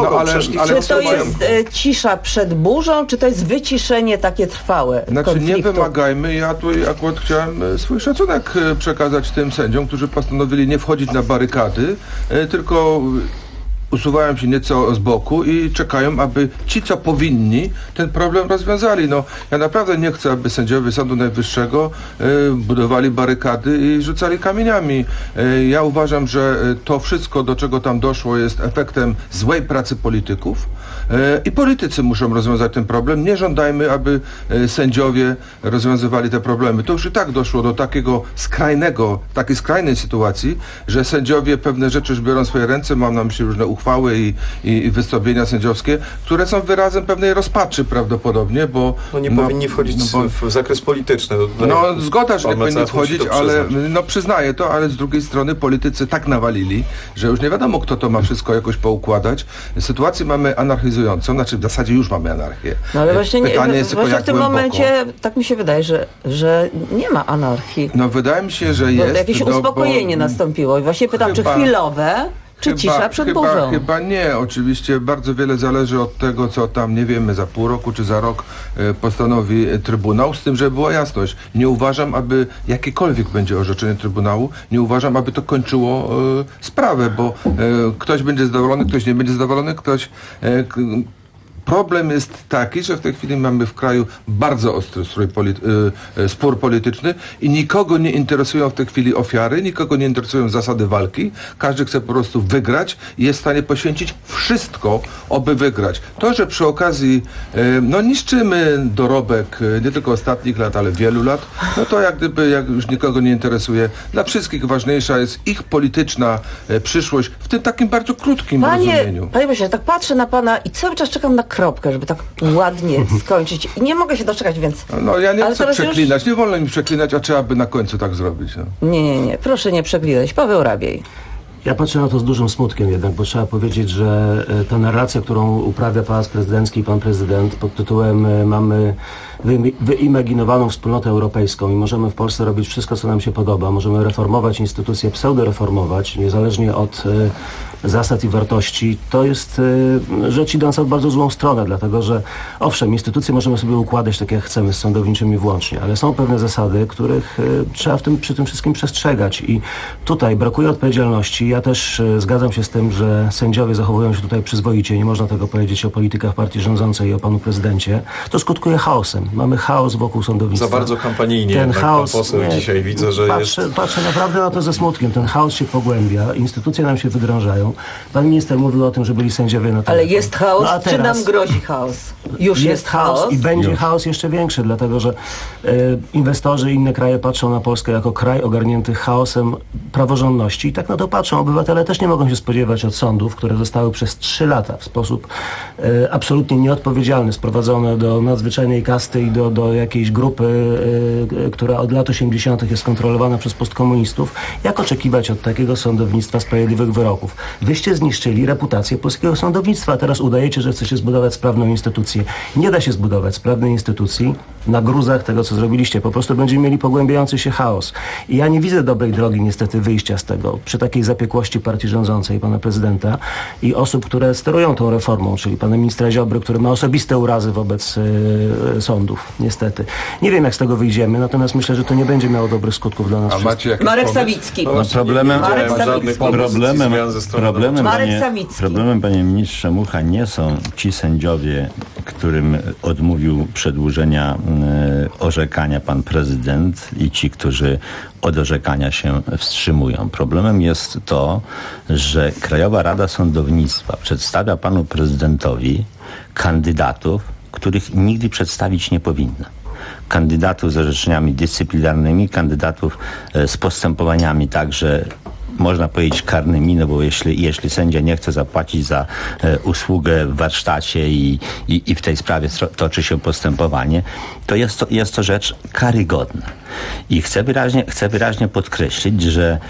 cisza przed burzą, czy to jest wyciszenie takie trwałe konfliktu? Nie wymagajmy, ja tu akurat chciałem swój szacunek przekazać tym sędziom, którzy postanowili nie wchodzić na barykady, tylko usuwają się nieco z boku i czekają, aby ci, co powinni, ten problem rozwiązali. Ja naprawdę nie chcę, aby sędziowie Sądu Najwyższego budowali barykady i rzucali kamieniami. Ja uważam, że to wszystko, do czego tam doszło, jest efektem złej pracy polityków i politycy muszą rozwiązać ten problem. Nie żądajmy, aby sędziowie rozwiązywali te problemy. To już i tak doszło do takiej skrajnej sytuacji, że sędziowie pewne rzeczy już biorą w swoje ręce, mam na myśli różne uchwały i wystąpienia sędziowskie, które są wyrazem pewnej rozpaczy prawdopodobnie, bo... nie powinni wchodzić w zakres polityczny. Zgoda, że nie powinni wchodzić, ale przyznaję to, ale z drugiej strony politycy tak nawalili, że już nie wiadomo, kto to ma wszystko jakoś poukładać. Sytuację mamy anarchizującą, w zasadzie już mamy anarchię. Ale właśnie w tym momencie tak mi się wydaje, że nie ma anarchii. Wydaje mi się, że jest. Jakieś uspokojenie nastąpiło i właśnie pytam, czy chwilowe, Czy cisza przed burzą? Chyba nie. Oczywiście bardzo wiele zależy od tego, co tam, nie wiemy, za pół roku czy za rok postanowi Trybunał. Z tym, żeby była jasność. Nie uważam, aby jakiekolwiek będzie orzeczenie Trybunału, nie uważam, aby to kończyło sprawę, bo ktoś będzie zadowolony, ktoś nie będzie zadowolony, Problem jest taki, że w tej chwili mamy w kraju bardzo ostry spór polityczny i nikogo nie interesują w tej chwili ofiary, nikogo nie interesują zasady walki. Każdy chce po prostu wygrać i jest w stanie poświęcić wszystko, aby wygrać. To, że przy okazji niszczymy dorobek nie tylko ostatnich lat, ale wielu lat, no to jak już nikogo nie interesuje. Dla wszystkich ważniejsza jest ich polityczna przyszłość w tym takim bardzo krótkim rozumieniu. Panie Bosie, tak patrzę na pana i cały czas czekam na kropkę, żeby tak ładnie skończyć. I nie mogę się doczekać, więc... No ja nie chcę przeklinać, nie wolno mi przeklinać, a trzeba by na końcu tak zrobić. No. Nie, proszę nie przeklinać. Paweł Rabiej. Ja patrzę na to z dużym smutkiem jednak, bo trzeba powiedzieć, że ta narracja, którą uprawia Pałac Prezydencki i pan prezydent pod tytułem mamy wyimaginowaną wspólnotę europejską i możemy w Polsce robić wszystko, co nam się podoba. Możemy reformować instytucje, pseudoreformować, niezależnie od zasad i wartości. To jest rzecz idąca w bardzo złą stronę, dlatego że owszem, instytucje możemy sobie układać tak jak chcemy, z sądowniczymi włącznie, ale są pewne zasady, których trzeba przy tym wszystkim przestrzegać i tutaj brakuje odpowiedzialności. Ja też zgadzam się z tym, że sędziowie zachowują się tutaj przyzwoicie. Nie można tego powiedzieć o politykach partii rządzącej i o panu prezydencie. To skutkuje chaosem. Mamy chaos wokół sądownictwa. Za bardzo kampanijnie. Ten chaos, pan poseł dzisiaj widzę, że patrzę naprawdę na to ze smutkiem. Ten chaos się pogłębia, instytucje nam się wydrążają. Pan minister mówił o tym, że byli sędziowie na telefon. Ale jest chaos, czy nam grozi chaos? Już jest chaos i będzie chaos jeszcze większy, dlatego że inwestorzy i inne kraje patrzą na Polskę jako kraj ogarnięty chaosem praworządności i tak na to patrzą. Obywatele też nie mogą się spodziewać od sądów, które zostały przez 3 lata w sposób absolutnie nieodpowiedzialny sprowadzone do nadzwyczajnej kasty i do jakiejś grupy, która od lat 80. jest kontrolowana przez postkomunistów. Jak oczekiwać od takiego sądownictwa sprawiedliwych wyroków? Wyście zniszczyli reputację polskiego sądownictwa, a teraz udajecie, że chcecie zbudować sprawną instytucję. Nie da się zbudować sprawnej instytucji na gruzach tego, co zrobiliście. Po prostu będziemy mieli pogłębiający się chaos. I ja nie widzę dobrej drogi niestety wyjścia z tego. Przy takiej zapiekłości partii rządzącej, pana prezydenta i osób, które sterują tą reformą, czyli pana ministra Ziobry, który ma osobiste urazy wobec sądów, niestety. Nie wiem, jak z tego wyjdziemy, natomiast myślę, że to nie będzie miało dobrych skutków dla nas wszystkich. Marek Sawicki. Problemem, panie ministrze Mucha, nie są ci sędziowie, którym odmówił przedłużenia orzekania pan prezydent i ci, którzy od orzekania się wstrzymują. Problemem jest to, że Krajowa Rada Sądownictwa przedstawia panu prezydentowi kandydatów, których nigdy przedstawić nie powinna. Kandydatów z orzeczeniami dyscyplinarnymi, kandydatów z postępowaniami także można powiedzieć karnymi, no bo jeśli sędzia nie chce zapłacić za usługę w warsztacie i w tej sprawie toczy się postępowanie, to jest to rzecz karygodna. I chcę wyraźnie podkreślić, że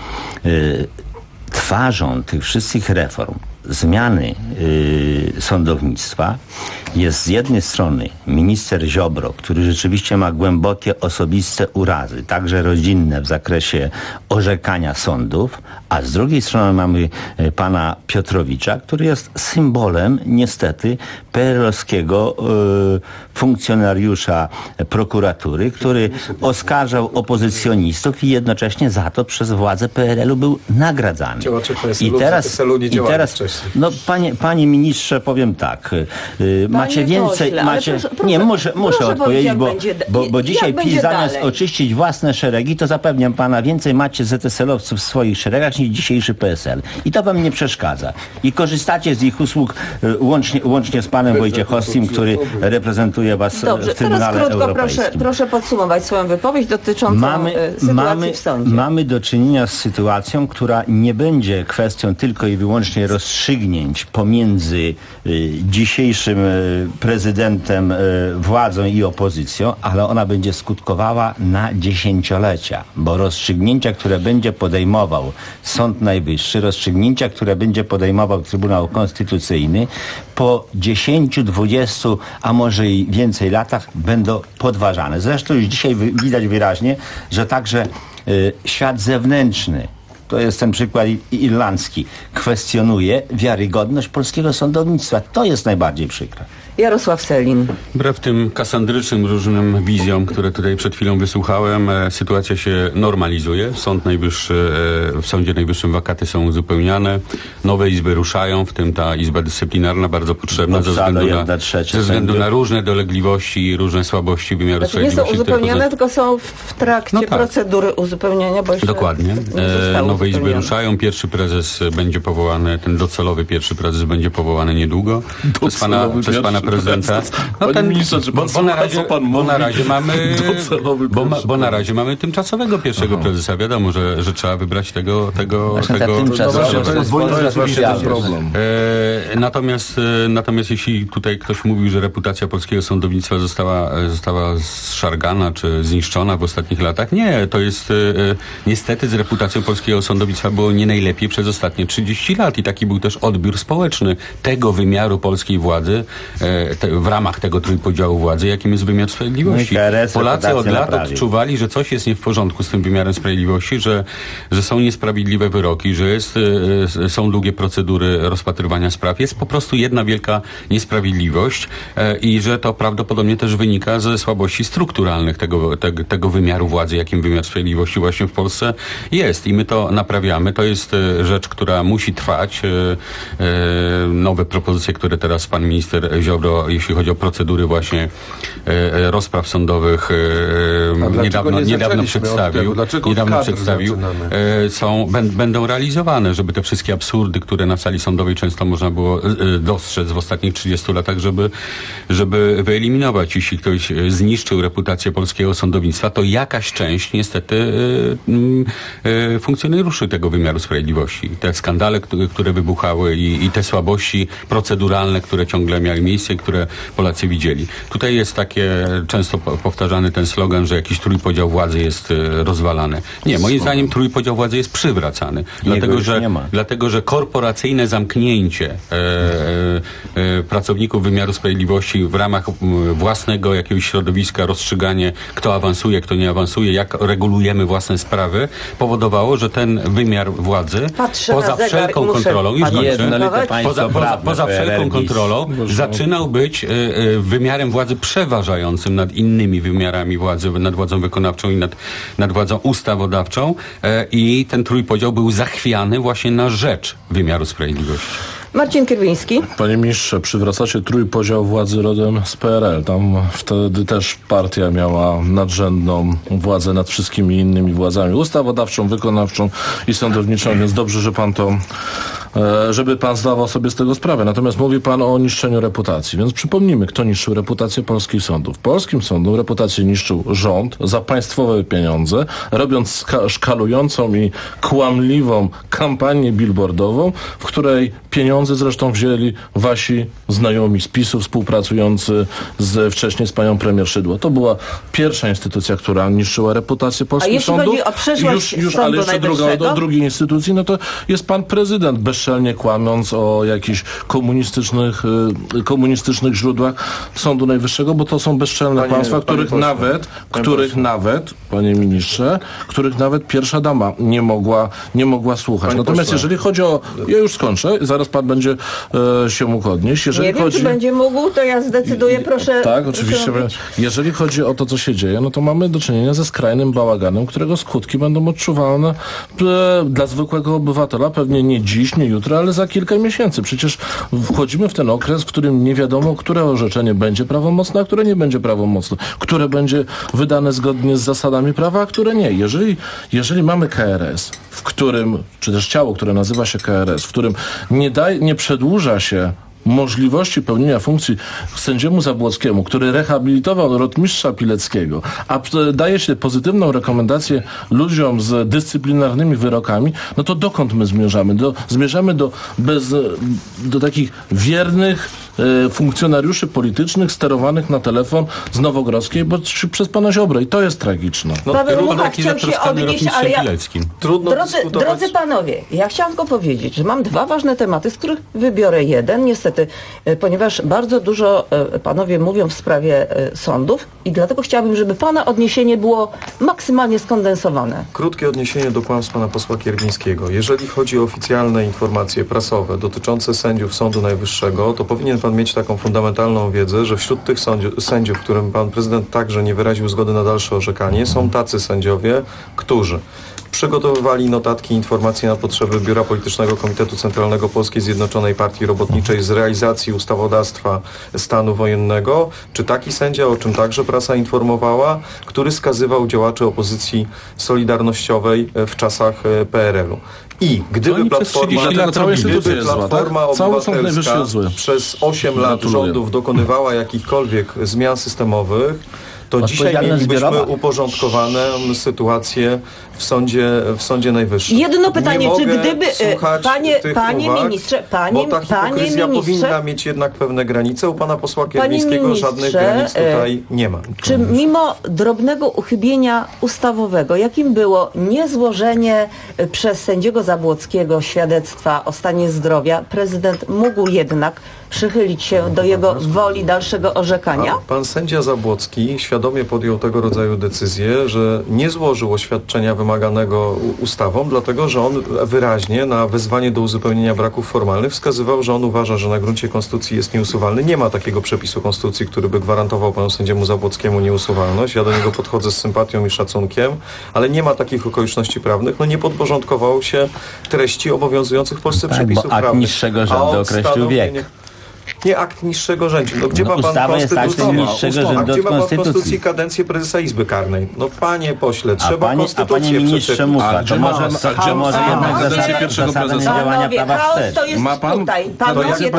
twarzą tych wszystkich reform, zmiany sądownictwa jest z jednej strony minister Ziobro, który rzeczywiście ma głębokie osobiste urazy, także rodzinne w zakresie orzekania sądów, a z drugiej strony mamy pana Piotrowicza, który jest symbolem niestety PRL-owskiego funkcjonariusza prokuratury, który oskarżał opozycjonistów i jednocześnie za to przez władze PRL-u był nagradzany. I teraz no, panie ministrze, powiem tak. Macie więcej... Muszę odpowiedzieć, bo dzisiaj PiS zamiast oczyścić własne szeregi, to zapewniam pana, więcej macie ZSL-owców w swoich szeregach niż dzisiejszy PSL. I to wam nie przeszkadza. I korzystacie z ich usług łącznie z panem Wojciechowskim, który reprezentuje was w Trybunale Europejskim. Proszę podsumować swoją wypowiedź dotyczącą sytuacji w sądzie. Mamy do czynienia z sytuacją, która nie będzie kwestią tylko i wyłącznie rozstrzygnięć pomiędzy dzisiejszym prezydentem, władzą i opozycją, ale ona będzie skutkowała na dziesięciolecia, bo rozstrzygnięcia, które będzie podejmował Sąd Najwyższy, rozstrzygnięcia, które będzie podejmował Trybunał Konstytucyjny, po 10, 20, a może i więcej latach będą podważane. Zresztą już dzisiaj widać wyraźnie, że także świat zewnętrzny to jest ten przykład irlandzki, kwestionuje wiarygodność polskiego sądownictwa. To jest najbardziej przykre. Jarosław Sellin. Wbrew tym kasandrycznym różnym wizjom, które tutaj przed chwilą wysłuchałem, sytuacja się normalizuje. W Sądzie Najwyższym wakaty są uzupełniane, nowe izby ruszają, w tym ta Izba Dyscyplinarna, bardzo potrzebna ze względu na różne dolegliwości i różne słabości wymiaru sprawiedliwości. Nie są uzupełniane, tylko są w trakcie procedury uzupełnienia, bo dokładnie. Nowe izby ruszają, pierwszy prezes będzie powołany, ten docelowy pierwszy prezes będzie powołany niedługo przez pana prezydenta. Bo na razie mamy tymczasowego pierwszego prezesa. Wiadomo, że trzeba wybrać tego Natomiast jeśli tutaj ktoś mówił, że reputacja polskiego sądownictwa została zszargana czy zniszczona w ostatnich latach, nie, to jest niestety z reputacją polskiego sądownictwa było nie najlepiej przez ostatnie 30 lat i taki był też odbiór społeczny tego wymiaru polskiej władzy w ramach tego trójpodziału władzy, jakim jest wymiar sprawiedliwości. Polacy od lat odczuwali, że coś jest nie w porządku z tym wymiarem sprawiedliwości, że są niesprawiedliwe wyroki, że są długie procedury rozpatrywania spraw. Jest po prostu jedna wielka niesprawiedliwość i że to prawdopodobnie też wynika ze słabości strukturalnych tego wymiaru władzy, jakim wymiar sprawiedliwości właśnie w Polsce jest. I my to naprawiamy. To jest rzecz, która musi trwać. Nowe propozycje, które teraz pan minister Ziobro, jeśli chodzi o procedury właśnie rozpraw sądowych, niedawno przedstawił, będą realizowane, żeby te wszystkie absurdy, które na sali sądowej często można było dostrzec w ostatnich 30 latach, żeby wyeliminować. Jeśli ktoś zniszczył reputację polskiego sądownictwa, to jakaś część niestety funkcjonariuszy tego wymiaru sprawiedliwości. Te skandale, które wybuchały i te słabości proceduralne, które ciągle miały miejsce i które Polacy widzieli. Tutaj jest takie często powtarzany ten slogan, że jakiś trójpodział władzy jest rozwalany. Nie, moim zdaniem trójpodział władzy jest przywracany. Dlatego, że korporacyjne zamknięcie pracowników wymiaru sprawiedliwości w ramach własnego jakiegoś środowiska, rozstrzyganie, kto awansuje, kto nie awansuje, jak regulujemy własne sprawy, powodowało, że ten wymiar władzy poza wszelką kontrolą zaczynał być wymiarem władzy przeważającym nad innymi wymiarami władzy, nad władzą wykonawczą i nad władzą ustawodawczą i ten trójpodział był zachwiany właśnie na rzecz wymiaru sprawiedliwości. Marcin Kierwiński. Panie ministrze, przywracacie trójpodział władzy rodem z PRL. Tam wtedy też partia miała nadrzędną władzę nad wszystkimi innymi władzami. Ustawodawczą, wykonawczą i sądowniczą, więc dobrze, że pan to żeby pan zdawał sobie z tego sprawę. Natomiast mówi pan o niszczeniu reputacji. Więc przypomnijmy, kto niszczył reputację polskich sądów. Polskim sądom reputację niszczył rząd za państwowe pieniądze, robiąc szkalującą i kłamliwą kampanię billboardową, w której pieniądze zresztą wzięli wasi znajomi z PiS-u, współpracujący wcześniej z panią premier Szydło. To była pierwsza instytucja, która niszczyła reputację polskich sądów. A jeśli chodzi o przyszłość ale jeszcze do drugiej instytucji, no to jest pan prezydent bezczelnie kłamiąc o jakichś komunistycznych źródłach Sądu Najwyższego, bo to są bezczelne kłamstwa, których nawet, panie ministrze, których nawet pierwsza dama nie mogła słuchać. Natomiast jeżeli chodzi o... Ja już skończę, zaraz pan będzie się mógł odnieść. Nie wiem, czy będzie mógł, to ja zdecyduję, proszę. Tak, oczywiście. Jeżeli chodzi o to, co się dzieje, no to mamy do czynienia ze skrajnym bałaganem, którego skutki będą odczuwalne dla zwykłego obywatela, pewnie nie dziś, nie jutro, ale za kilka miesięcy. Przecież wchodzimy w ten okres, w którym nie wiadomo, które orzeczenie będzie prawomocne, a które nie będzie prawomocne. Które będzie wydane zgodnie z zasadami prawa, a które nie. Jeżeli mamy KRS, w którym, czy też ciało, które nazywa się KRS, w którym nie przedłuża się możliwości pełnienia funkcji sędziemu Zabłockiemu, który rehabilitował rotmistrza Pileckiego, a daje się pozytywną rekomendację ludziom z dyscyplinarnymi wyrokami, no to dokąd my zmierzamy? Zmierzamy do takich wiernych funkcjonariuszy politycznych sterowanych na telefon z Nowogrodzkiej, czy przez pana Ziobrę. I to jest tragiczne. Paweł Mucha chciał się odnieść, ale drodzy panowie, ja chciałam tylko powiedzieć, że mam dwa ważne tematy, z których wybiorę jeden, niestety, ponieważ bardzo dużo panowie mówią w sprawie sądów i dlatego chciałabym, żeby pana odniesienie było maksymalnie skondensowane. Krótkie odniesienie do kłamstw pana posła Kierwińskiego. Jeżeli chodzi o oficjalne informacje prasowe dotyczące sędziów Sądu Najwyższego, to powinien pan mieć taką fundamentalną wiedzę, że wśród tych sędziów, którym pan prezydent także nie wyraził zgody na dalsze orzekanie, są tacy sędziowie, którzy przygotowywali notatki, informacje na potrzeby Biura Politycznego Komitetu Centralnego Polskiej Zjednoczonej Partii Robotniczej z realizacji ustawodawstwa stanu wojennego, czy taki sędzia, o czym także prasa informowała, który skazywał działaczy opozycji solidarnościowej w czasach PRL-u. I gdyby Platforma Obywatelska przez 8 lat rządów dokonywała jakichkolwiek zmian systemomowych, to dzisiaj mielibyśmy uporządkowaną sytuację w Sądzie Najwyższym. Jedno pytanie, czy gdyby, panie ministrze, bo ta hipokryzja powinna mieć jednak pewne granice. U pana posła Kierwińskiego żadnych granic tutaj nie ma. Czy mimo drobnego uchybienia ustawowego, jakim było niezłożenie przez sędziego Zabłockiego świadectwa o stanie zdrowia, prezydent mógł jednak przychylić się do jego woli dalszego orzekania? Pan sędzia Zabłocki świadomie podjął tego rodzaju decyzję, że nie złożył oświadczenia wymaganego ustawą, dlatego że on wyraźnie na wezwanie do uzupełnienia braków formalnych wskazywał, że on uważa, że na gruncie konstytucji jest nieusuwalny. Nie ma takiego przepisu konstytucji, który by gwarantował panu sędziemu Zabłockiemu nieusuwalność. Ja do niego podchodzę z sympatią i szacunkiem, ale nie ma takich okoliczności prawnych. No nie podporządkował się treści obowiązujących w Polsce przepisów bo akt prawnych. Niższego rzędu określił wiek. Nie akt niższego rzędu. No, gdzie ma pan konstytucji kadencję prezesa Izby Karnej? No panie pośle, trzeba konstytucję przeczytać. To może jednak zasadę działania prawa wstecz. To jest tutaj. Panowie,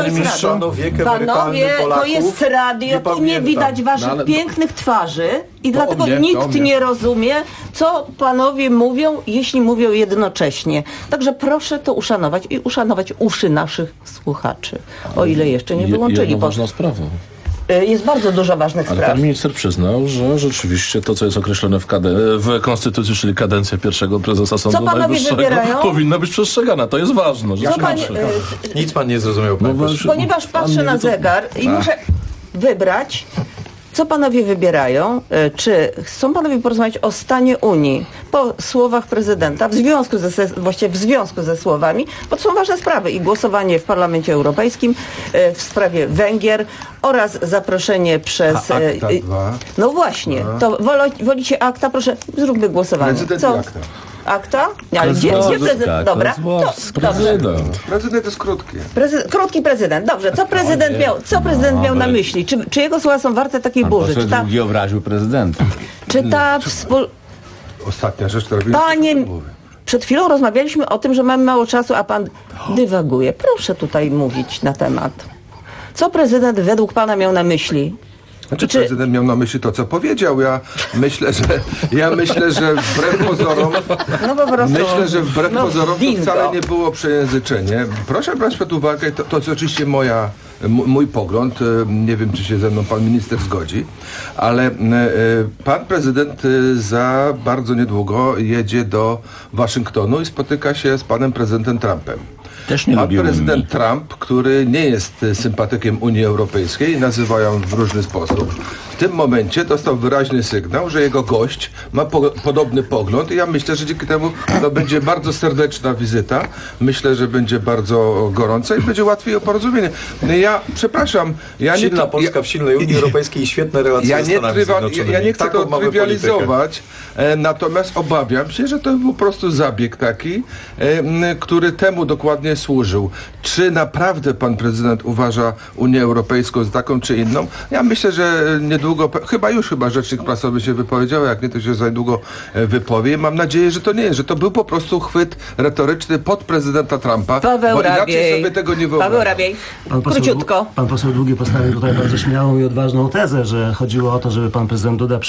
to jest radio, tu nie widać waszych pięknych twarzy i dlatego nikt nie rozumie, co panowie mówią, jeśli mówią jednocześnie. Także proszę to uszanować i uszanować uszy naszych słuchaczy, o ile jeszcze nie wyłączyli. Jedna ważna sprawa. Jest bardzo dużo ważnych spraw. Ale pan minister przyznał, że rzeczywiście to, co jest określone w Konstytucji, czyli kadencja pierwszego prezesa Sądu Najwyższego, powinna być przestrzegana. To jest ważne. Nic pan nie zrozumiał. Ponieważ patrzę na zegar i muszę wybrać, co panowie wybierają. Czy chcą panowie porozmawiać o stanie Unii po słowach prezydenta, właściwie w związku ze słowami, bo to są ważne sprawy i głosowanie w Parlamencie Europejskim w sprawie Węgier oraz zaproszenie przez... No właśnie, to wolicie akta? Proszę, zróbmy głosowanie. Co? Akta? Ale gdzie prezydent? Dobra. Prezydent jest krótki. Krótki prezydent. Dobrze. Co prezydent miał na myśli? Czy jego słowa są warte takiej burzy? Czy drugi obraził prezydenta? Czy ta Ostatnia rzecz, która przed chwilą rozmawialiśmy o tym, że mamy mało czasu, a pan dywaguje. Proszę tutaj mówić na temat. Co prezydent według pana miał na myśli? Prezydent miał na myśli to, co powiedział. Ja myślę, że wbrew pozorom to wcale nie było przejęzyczenie. Proszę brać pod uwagę, to jest oczywiście mój pogląd, nie wiem, czy się ze mną pan minister zgodzi, ale pan prezydent za bardzo niedługo jedzie do Waszyngtonu i spotyka się z panem prezydentem Trumpem. Pan prezydent Trump, który nie jest sympatykiem Unii Europejskiej, nazywa ją w różny sposób, w tym momencie dostał wyraźny sygnał, że jego gość ma podobny pogląd i ja myślę, że dzięki temu to będzie bardzo serdeczna wizyta. Myślę, że będzie bardzo gorąca i będzie łatwiej o porozumienie. Silna Polska w silnej Unii Europejskiej i świetne relacje ze Stanami Zjednoczonymi. Ja nie chcę to trywializować, natomiast obawiam się, że to był po prostu zabieg taki, który temu dokładnie służył. Czy naprawdę pan prezydent uważa Unię Europejską za taką czy inną? Ja myślę, że niedługo niedługo, chyba rzecznik prasowy się wypowiedział, jak nie, to się za niedługo wypowie. Mam nadzieję, że to nie jest, że to był po prostu chwyt retoryczny pod prezydenta Trumpa, bo inaczej sobie tego nie wyobrażam. Paweł Rabiej, króciutko. Pan poseł Długi postawił tutaj bardzo śmiałą i odważną tezę, że chodziło o to, żeby pan prezydent Duda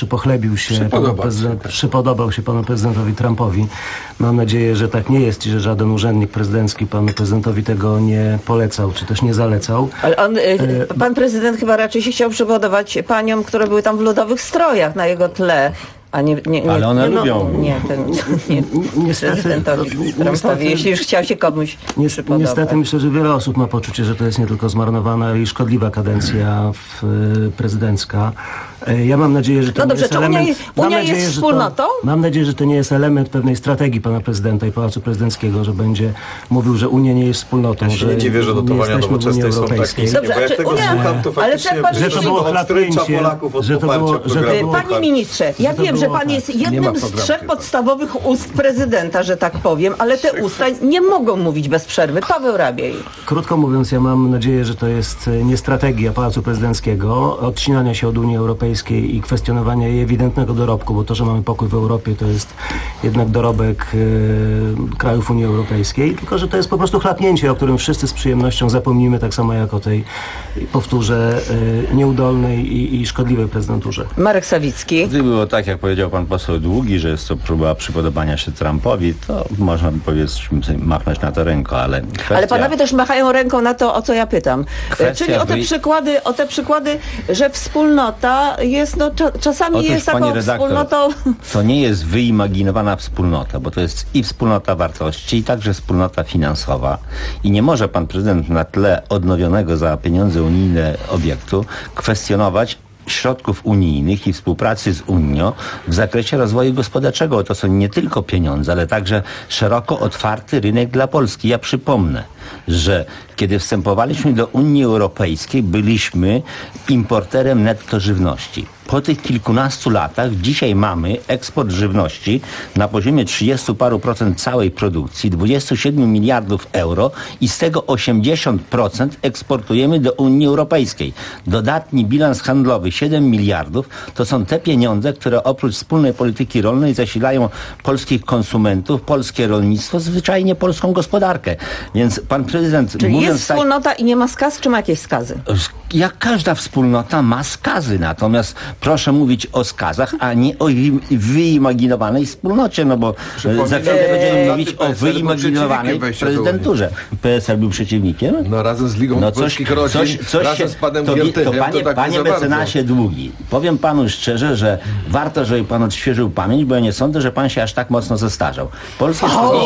przypodobał się panu prezydentowi Trumpowi. Mam nadzieję, że tak nie jest i że żaden urzędnik prezydencki panu prezydentowi tego nie polecał, czy też nie zalecał. Ale pan prezydent chyba raczej się chciał przypodobać paniom, które były tam w ludowych strojach na jego tle. A nie, ale one lubią. Prezydentowi Trumpowi, jeśli już chciał się komuś przypodobać. Niestety myślę, że wiele osób ma poczucie, że to jest nie tylko zmarnowana, ale i szkodliwa kadencja prezydencka. Ja mam nadzieję, że to nie jest element... Unia jest wspólnotą? Mam nadzieję, że to nie jest element pewnej strategii pana prezydenta i Pałacu Prezydenckiego, że będzie mówił, że Unia nie jest wspólnotą, ja się nie dziwię, że dotowania nowoczesnej są takie. Dobrze, bo jak tego słucham, to faktycznie że to było chlapnięcie, Panie ministrze, ja wiem, że pan jest jednym z 3 podstawowych ust prezydenta, że tak powiem, ale te usta nie mogą mówić bez przerwy. Paweł Rabiej. Krótko mówiąc, ja mam nadzieję, że to jest nie strategia Pałacu Prezydenckiego, odcinania się od Unii Europejskiej i kwestionowania jej ewidentnego dorobku, bo to, że mamy pokój w Europie, to jest jednak dorobek krajów Unii Europejskiej, tylko że to jest po prostu chlapnięcie, o którym wszyscy z przyjemnością zapomnimy, tak samo jak o tej, powtórzę, nieudolnej i szkodliwej prezydenturze. Marek Sawicki. Gdyby było tak, jak powiedział pan poseł Długi, że jest to próba przypodobania się Trumpowi, to można by machnąć na to ręką, ale Ale panowie też machają ręką na to, o co ja pytam. Czyli o te przykłady, że wspólnota jest, czasami jest taką wspólnotą... To nie jest wyimaginowana wspólnota, bo to jest i wspólnota wartości, i także wspólnota finansowa. I nie może pan prezydent na tle odnowionego za pieniądze unijne obiektu kwestionować środków unijnych i współpracy z Unią w zakresie rozwoju gospodarczego. To są nie tylko pieniądze, ale także szeroko otwarty rynek dla Polski. Ja przypomnę, że kiedy wstępowaliśmy do Unii Europejskiej, byliśmy importerem netto żywności. Po tych kilkunastu latach dzisiaj mamy eksport żywności na poziomie 30 paru procent całej produkcji, 27 miliardów euro i z tego 80% eksportujemy do Unii Europejskiej. Dodatni bilans handlowy 7 miliardów to są te pieniądze, które oprócz wspólnej polityki rolnej zasilają polskich konsumentów, polskie rolnictwo, zwyczajnie polską gospodarkę. Więc pan prezydent... Czyli jest wspólnota i nie ma skaz, czy ma jakieś skazy? Jak każda wspólnota ma skazy, natomiast proszę mówić o skazach, a nie o wyimaginowanej wspólnocie, no bo za chwilę będziemy mówić o wyimaginowanej prezydenturze. PSL był przeciwnikiem? No razem z Ligą Polskich Rodzin, razem z panem Giertyniem, panie mecenasie Długi, powiem panu szczerze, że warto, żeby pan odświeżył pamięć, bo ja nie sądzę, że pan się aż tak mocno zestarzał. Polskie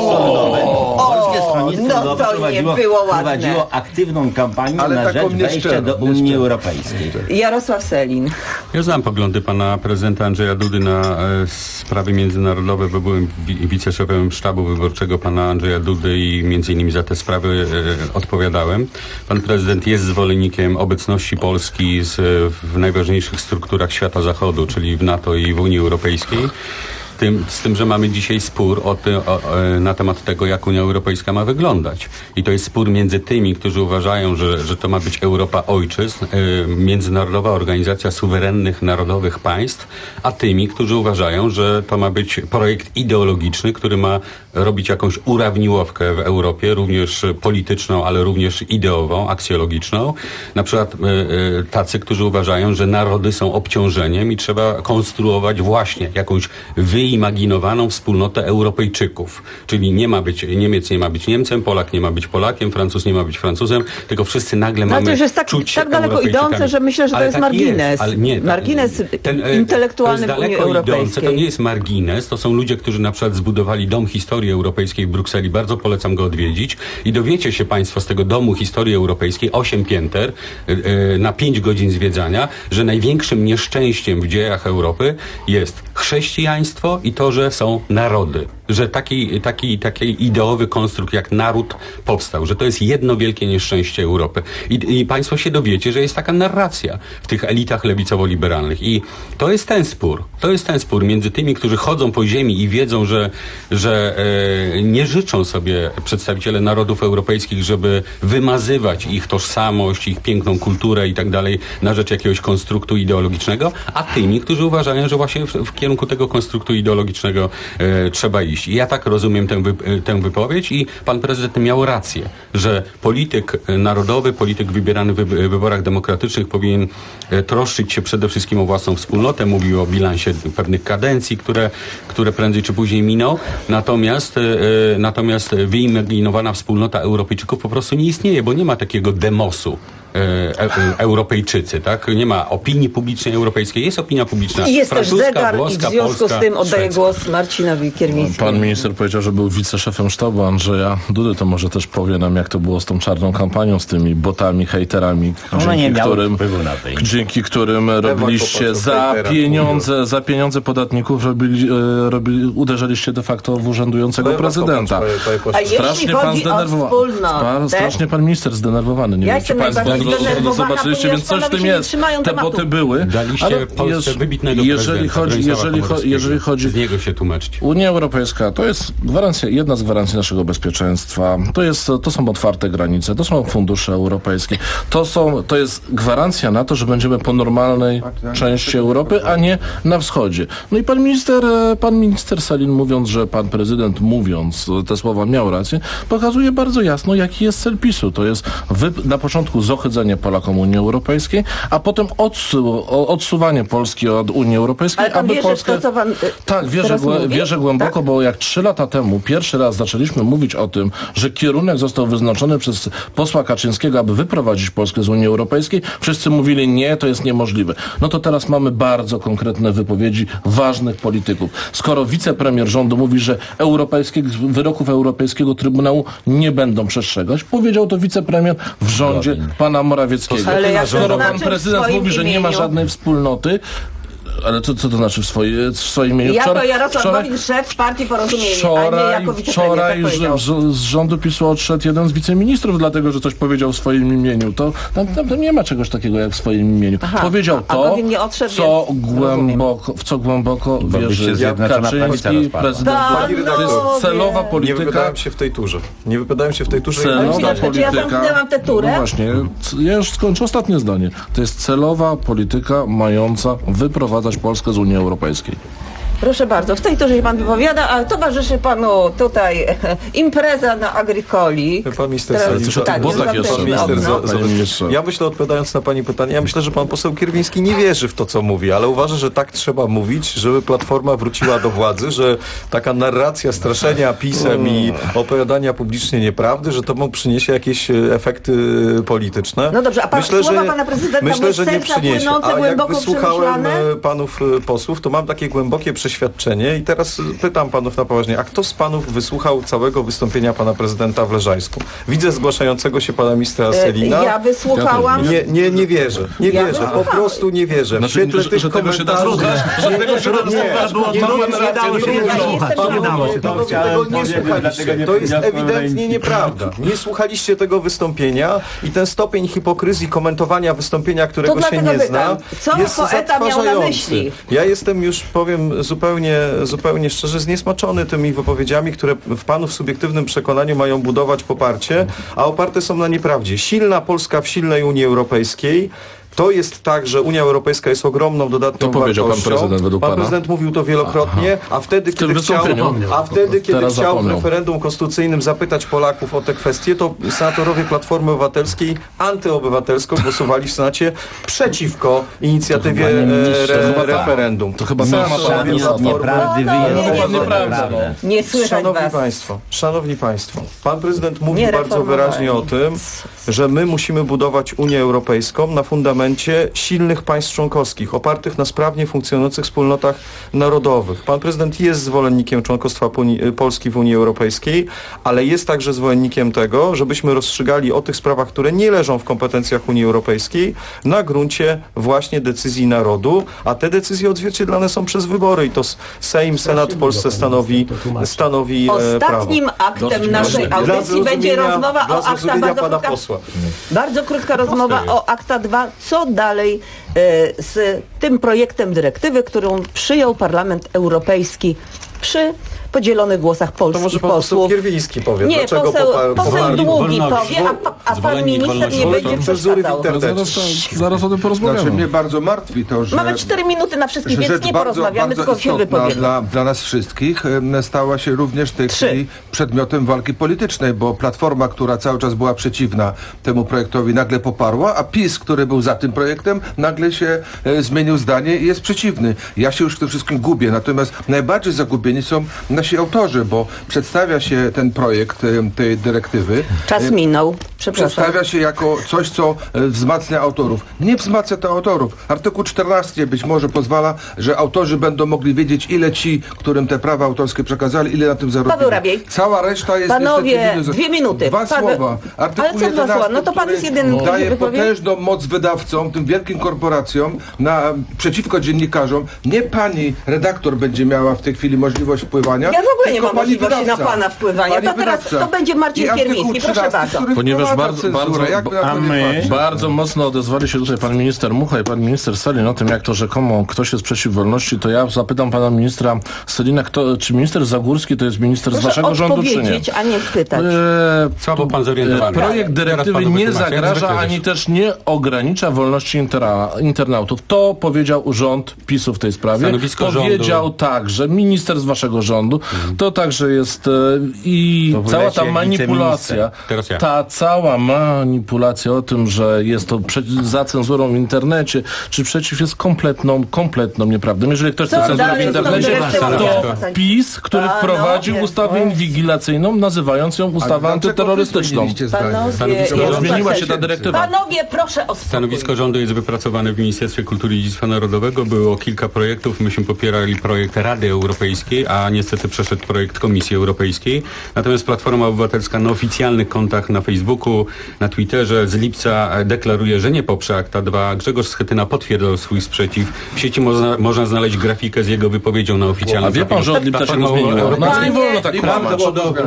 Stronnictwo Ludowe prowadziło aktywną kampanię na rzecz wejścia do Unii Europejskiej. Jarosław Sellin. Ja znam poglądy pana prezydenta Andrzeja Dudy na sprawy międzynarodowe, bo byłem wiceszefem sztabu wyborczego pana Andrzeja Dudy i między innymi za te sprawy odpowiadałem. Pan prezydent jest zwolennikiem obecności Polski w najważniejszych strukturach świata zachodu, czyli w NATO i w Unii Europejskiej. Z tym, że mamy dzisiaj spór na temat tego, jak Unia Europejska ma wyglądać. I to jest spór między tymi, którzy uważają, że to ma być Europa ojczyzn, międzynarodowa organizacja suwerennych, narodowych państw, a tymi, którzy uważają, że to ma być projekt ideologiczny, który ma robić jakąś urawniłowkę w Europie, również polityczną, ale również ideową, aksjologiczną. Na przykład tacy, którzy uważają, że narody są obciążeniem i trzeba konstruować właśnie jakąś wyimaginowaną wspólnotę Europejczyków. Czyli Niemiec nie ma być Niemcem, Polak nie ma być Polakiem, Francuz nie ma być Francuzem, tylko wszyscy nagle mamy to już jest tak daleko idące, że myślę, że to jest margines. Margines intelektualny w Unii Europejskiej. To nie jest margines, to są ludzie, którzy na przykład zbudowali Dom Historii Europejskiej w Brukseli. Bardzo polecam go odwiedzić. I dowiecie się państwo z tego Domu Historii Europejskiej, 8 pięter, na 5 godzin zwiedzania, że największym nieszczęściem w dziejach Europy jest chrześcijaństwo i to, że są narody. że taki ideowy konstrukt jak naród powstał, że to jest jedno wielkie nieszczęście Europy. I państwo się dowiecie, że jest taka narracja w tych elitach lewicowo-liberalnych. I to jest ten spór między tymi, którzy chodzą po ziemi i wiedzą, że nie życzą sobie przedstawiciele narodów europejskich, żeby wymazywać ich tożsamość, ich piękną kulturę i tak dalej na rzecz jakiegoś konstruktu ideologicznego, a tymi, którzy uważają, że właśnie w kierunku tego konstruktu ideologicznego trzeba iść. I ja tak rozumiem tę wypowiedź i pan prezydent miał rację, że polityk narodowy, polityk wybierany w wyborach demokratycznych powinien troszczyć się przede wszystkim o własną wspólnotę. Mówił o bilansie pewnych kadencji, które prędzej czy później miną. Natomiast wyimaginowana wspólnota Europejczyków po prostu nie istnieje, bo nie ma takiego demosu. Europejczycy, tak? Nie ma opinii publicznej europejskiej, jest opinia publiczna i jest francuska, też zegar włoska, i w związku polska, z tym oddaję szwedzka. głos Marcinowi Kierwińskiemu. Pan minister powiedział, że był wiceszefem sztabu Andrzeja Dudy, to może też powie nam, jak to było z tą czarną kampanią, z tymi botami, hejterami, dzięki którym robiliście za pieniądze podatników uderzaliście de facto w urzędującego prezydenta. Strasznie pan zdenerwowany. Strasznie pan minister zdenerwowany. Nie wiem, czy państwo zobaczyliście, więc coś w tym jest. Te boty były. Daliście Polsce wybitnego jeżeli chodzi z niego się tłumaczyć. Unia Europejska to jest gwarancja, jedna z gwarancji naszego bezpieczeństwa. To są otwarte granice, to są fundusze europejskie. To jest gwarancja na to, że będziemy po normalnej części Europy, a nie na wschodzie. No i pan minister Sellin, mówiąc, że pan prezydent te słowa miał rację, pokazuje bardzo jasno, jaki jest cel PiS-u. To jest na początku zohydzenie Polakom Unii Europejskiej, a potem odsuwanie Polski od Unii Europejskiej, ale aby Polskę... Tak, wierzę głęboko, bo jak 3 lata temu pierwszy raz zaczęliśmy mówić o tym, że kierunek został wyznaczony przez posła Kaczyńskiego, aby wyprowadzić Polskę z Unii Europejskiej, wszyscy mówili nie, to jest niemożliwe. No to teraz mamy bardzo konkretne wypowiedzi ważnych polityków. Skoro wicepremier rządu mówi, że wyroków Europejskiego Trybunału nie będą przestrzegać, powiedział to wicepremier w rządzie pana Morawieckiego. Skoro pan prezydent mówi, że nie ma żadnej wspólnoty, ale co to znaczy w swoim imieniu? Jako Jarosław Gowin, szef partii Porozumienie, a nie jako wicepremier. Wczoraj z rządu PiS-u odszedł jeden z wiceministrów, dlatego że coś powiedział w swoim imieniu. Tam nie ma czegoś takiego jak w swoim imieniu. Powiedział to, w co głęboko wierzy Kaczyński, prezydent. To jest celowa polityka. Nie wypowiadałem się w tej turze. Celowa polityka. Czy ja zamknęłam tę turę? No właśnie, ja już skończę ostatnie zdanie. To jest celowa polityka mająca wyprowadzać Polskę z Unii Europejskiej. Proszę bardzo, w tej turze się pan wypowiada, a towarzyszy panu tutaj impreza na Agricoli. Pan minister Ja myślę, odpowiadając na pani pytanie, że pan poseł Kierwiński nie wierzy w to, co mówi, ale uważa, że tak trzeba mówić, żeby Platforma wróciła do władzy, że taka narracja straszenia PiS-em i opowiadania publicznie nieprawdy, że to mu przyniesie jakieś efekty polityczne. No dobrze, a słowa pana prezydenta były z serca płynące, głęboko wysłuchałem panów posłów, to mam takie głębokie przeświadczenie i teraz pytam panów na poważnie, a kto z panów wysłuchał całego wystąpienia pana prezydenta w Leżajsku? Widzę zgłaszającego się pana ministra Sellina. Ja wysłuchałam. Nie wierzę. Po prostu nie wierzę. W świetle tych komentarzy... To jest ewidentnie nieprawda. Nie słuchaliście tego wystąpienia i ten stopień hipokryzji komentowania wystąpienia, którego się nie zna, jest zatrważający. Ja jestem już, powiem zupełnie szczerze, zniesmaczony tymi wypowiedziami, które w panów subiektywnym przekonaniu mają budować poparcie, a oparte są na nieprawdzie. Silna Polska w silnej Unii Europejskiej. To jest tak, że Unia Europejska jest ogromną dodatną wartością. Pan prezydent według pana? Pan prezydent mówił to wielokrotnie, a wtedy, kiedy chciał w referendum konstytucyjnym zapytać Polaków o te kwestie, to senatorowie Platformy Obywatelskiej antyobywatelsko głosowali w Senacie przeciwko inicjatywie referendum. To chyba nie słychać Szanowni Państwo, pan prezydent mówił bardzo wyraźnie o tym, że my musimy budować Unię Europejską na fundamencie silnych państw członkowskich, opartych na sprawnie funkcjonujących wspólnotach narodowych. Pan prezydent jest zwolennikiem członkostwa Polski w Unii Europejskiej, ale jest także zwolennikiem tego, żebyśmy rozstrzygali o tych sprawach, które nie leżą w kompetencjach Unii Europejskiej, na gruncie właśnie decyzji narodu, a te decyzje odzwierciedlane są przez wybory i to Sejm, Senat w Polsce stanowi Ostatnim aktem naszej audycji będzie rozmowa o akta. Bardzo krótka rozmowa o akta 2. Co dalej z tym projektem dyrektywy, którą przyjął Parlament Europejski przy podzielonych głosach Polski. To może pan poseł Kierwiński powie, nie, dlaczego poseł Długi powie, a pan minister nie będzie przeszkadzał. Zaraz o tym porozmawiamy. Znaczy mnie bardzo martwi to, że... Mamy 4 minuty na wszystkich, więc nie porozmawiamy, tylko się wypowiemy. Dla nas wszystkich stała się również w tej chwili przedmiotem walki politycznej, bo Platforma, która cały czas była przeciwna temu projektowi, nagle poparła, a PiS, który był za tym projektem, nagle się zmienił zdanie i jest przeciwny. Ja się już w tym wszystkim gubię, natomiast najbardziej zagubieni są nasi autorzy, bo przedstawia się ten projekt tej dyrektywy. Czas minął. Przepraszam. Przedstawia się jako coś, co wzmacnia autorów. Nie wzmacnia to autorów. Artykuł 14 być może pozwala, że autorzy będą mogli wiedzieć, ile ci, którym te prawa autorskie przekazali, ile na tym zarobili. Paweł Rabiej. Cała reszta jest... Panowie, 2 minuty. Dwa słowa. Artykuł Ale co 2 słowa? No to pan jest jeden... daje potężną moc wydawcom, tym wielkim korporacjom, przeciwko dziennikarzom. Nie pani redaktor będzie miała w tej chwili możliwość wpływania. Ja w ogóle nie mam możliwości na pana wpływania. To teraz to będzie Marcin Kierwiński. Proszę bardzo. Ponieważ bardzo mocno odezwali się tutaj pan minister Mucha i pan minister Sellin o tym, jak to rzekomo ktoś jest przeciw wolności, to ja zapytam pana ministra Sellina, czy minister Zagórski to jest minister z waszego rządu, czy nie? A nie pytać. Słabo pan zorientowany. Projekt dyrektywy nie zagraża, ani też nie ogranicza wolności internautów. To powiedział rząd PiS-u w tej sprawie. Powiedział także minister z waszego rządu. To także jest i cała ta manipulacja, ta cała manipulacja o tym, że jest to za cenzurą w internecie, czy przeciw, jest kompletną nieprawdą. Jeżeli ktoś chce cenzurę w internecie, to PiS, który wprowadził ustawę inwigilacyjną, nazywając ją ustawą antyterrorystyczną. Zmieniła się ta dyrektywa. Panowie, proszę o spokój. Stanowisko rządu jest wypracowane w Ministerstwie Kultury i Dziedzictwa Narodowego. Było kilka projektów. Myśmy popierali projekt Rady Europejskiej, a niestety przeszedł projekt Komisji Europejskiej. Natomiast Platforma Obywatelska na oficjalnych kontach na Facebooku, na Twitterze z lipca deklaruje, że nie poprze akta 2. Grzegorz Schetyna potwierdzał swój sprzeciw. W sieci można znaleźć grafikę z jego wypowiedzią na oficjalnym. A wie pan, że od lipca się zmieniło? Nie wolno tak kłamać.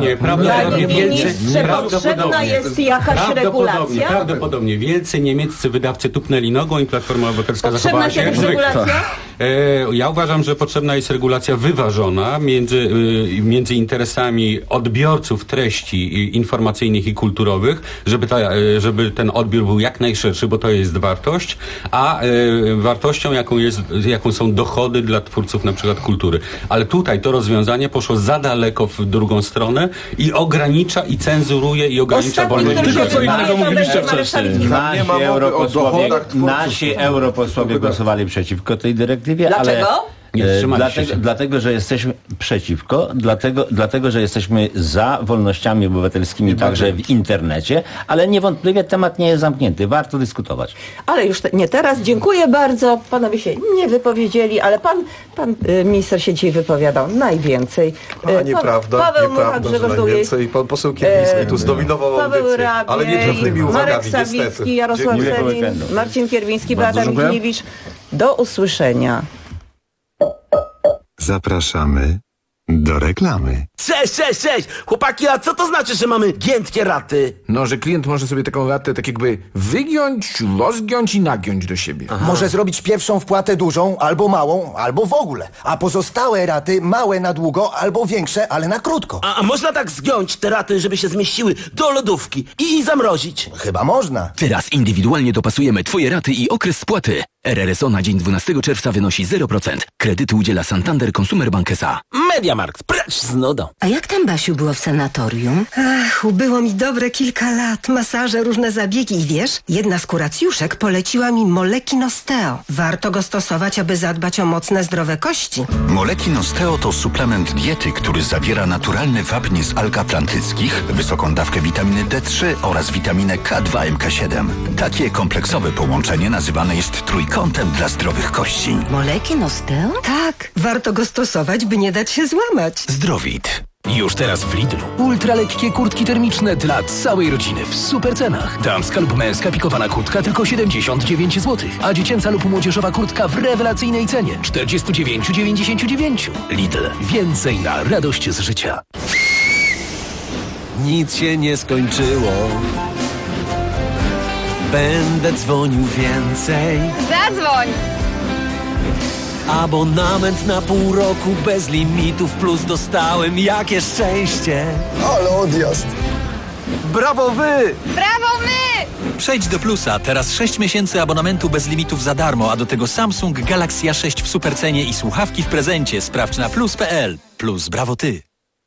Potrzebna jest jakaś regulacja? Prawdopodobnie. Wielcy niemieccy wydawcy tupnęli nogą i Platforma Obywatelska zachowała się jak zwykle. Ja uważam, że potrzebna jest regulacja wyważona między interesami odbiorców treści informacyjnych i kulturowych, żeby ten odbiór był jak najszerszy, bo to jest wartość, a wartością, jaką są dochody dla twórców na przykład kultury. Ale tutaj to rozwiązanie poszło za daleko w drugą stronę i ogranicza, i cenzuruje, i ogranicza wolność. Tylko co innego mówiliście wcześniej. Nasi europosłowie głosowali przeciwko tej dyrektywie. Dlaczego? Dlatego, że jesteśmy przeciwko, dlatego, że jesteśmy za wolnościami obywatelskimi także w internecie, ale niewątpliwie temat nie jest zamknięty. Warto dyskutować. Ale już nie teraz. Dziękuję bardzo. Panowie się nie wypowiedzieli, ale pan minister się dzisiaj wypowiadał najwięcej. Nieprawda, że najwięcej. Pan poseł Kierwiński tu zdominował audycję, ale nietrafnymi uwagami, Marek Sawicki, Jarosław Sellin, Marcin Kierwiński, Beata Michniewicz. Do usłyszenia. Zapraszamy do reklamy. Cześć! Chłopaki, a co to znaczy, że mamy giętkie raty? No, że klient może sobie taką ratę tak jakby wygiąć, rozgiąć i nagiąć do siebie. Może zrobić pierwszą wpłatę dużą, albo małą, albo w ogóle. A pozostałe raty małe na długo, albo większe, ale na krótko. A można tak zgiąć te raty, żeby się zmieściły do lodówki i zamrozić? Chyba można. Teraz indywidualnie dopasujemy twoje raty i okres spłaty. RRSO na dzień 12 czerwca wynosi 0%. Kredytu udziela Santander Consumer Bank S.A. Mediamarkt, precz z nudą. A jak tam, Basiu, było w sanatorium? Ach, ubyło mi dobre kilka lat. Masaże, różne zabiegi i wiesz, jedna z kuracjuszek poleciła mi Molekin Osteo. Warto go stosować, aby zadbać o mocne, zdrowe kości. Molekin Osteo to suplement diety, który zawiera naturalny wapń z alg atlantyckich, wysoką dawkę witaminy D3 oraz witaminę K2 MK7. Takie kompleksowe połączenie nazywane jest trójkątem dla zdrowych kości. Molekin Osteo? Tak, warto go stosować, by nie dać się złamać. Zdrowit. Już teraz w Lidlu. Ultralekkie kurtki termiczne dla całej rodziny w super cenach. Damska lub męska pikowana kurtka tylko 79 zł, a dziecięca lub młodzieżowa kurtka w rewelacyjnej cenie 49,99. Lidl. Więcej na radość z życia. Nic się nie skończyło. Będę dzwonił więcej. Zadzwoń! Abonament na pół roku bez limitów plus dostałem. Jakie szczęście! Ale odjazd! Brawo wy! Brawo my! Przejdź do Plusa. Teraz 6 miesięcy abonamentu bez limitów za darmo, a do tego Samsung Galaxy A6 w supercenie i słuchawki w prezencie. Sprawdź na plus.pl. Plus, brawo ty!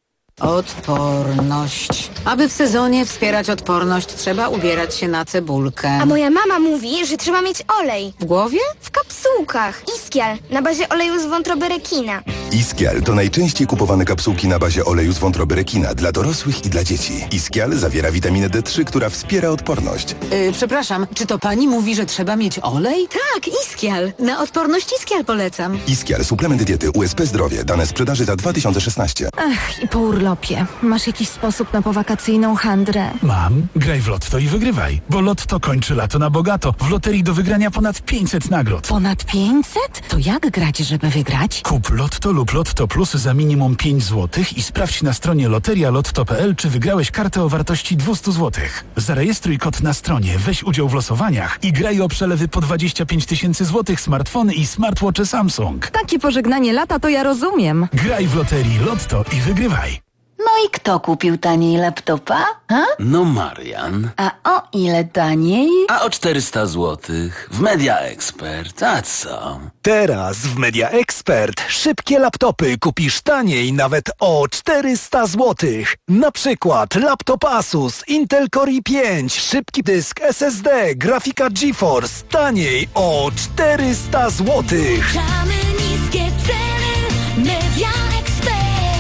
Odporność. Aby w sezonie wspierać odporność, trzeba ubierać się na cebulkę. A moja mama mówi, że trzeba mieć olej. W głowie? W kapsułkach. Iskial na bazie oleju z wątroby rekina. Iskial to najczęściej kupowane kapsułki na bazie oleju z wątroby rekina dla dorosłych i dla dzieci. Iskial zawiera witaminę D3, która wspiera odporność. Przepraszam, czy to pani mówi, że trzeba mieć olej? Tak, Iskial. Na odporność Iskial polecam. Iskial, suplement diety USP Zdrowie. Dane sprzedaży za 2016. Ach, i po urlopie. Masz jakiś sposób na powakacyjną handrę? Mam. Graj w Lotto i wygrywaj. Bo Lotto kończy lato na bogato. W loterii do wygrania ponad 500 nagród. Ponad 500? To jak grać, żeby wygrać? Kup Lotto lub Lotto Plus za minimum 5 zł i sprawdź na stronie loterialotto.pl, czy wygrałeś kartę o wartości 200 zł. Zarejestruj kod na stronie, weź udział w losowaniach i graj o przelewy po 25 000 złotych, smartfony i smartwatche Samsung. Takie pożegnanie lata to ja rozumiem. Graj w loterii Lotto i wygrywaj. No i kto kupił taniej laptopa? Ha? No Marian. A o ile taniej? A o 400 zł. W Media Expert. A co? Teraz w Media Expert szybkie laptopy kupisz taniej nawet o 400 zł. Na przykład laptop Asus Intel Core i5, szybki dysk SSD, grafika GeForce taniej o 400 zł. Niskie ceny, Media Expert.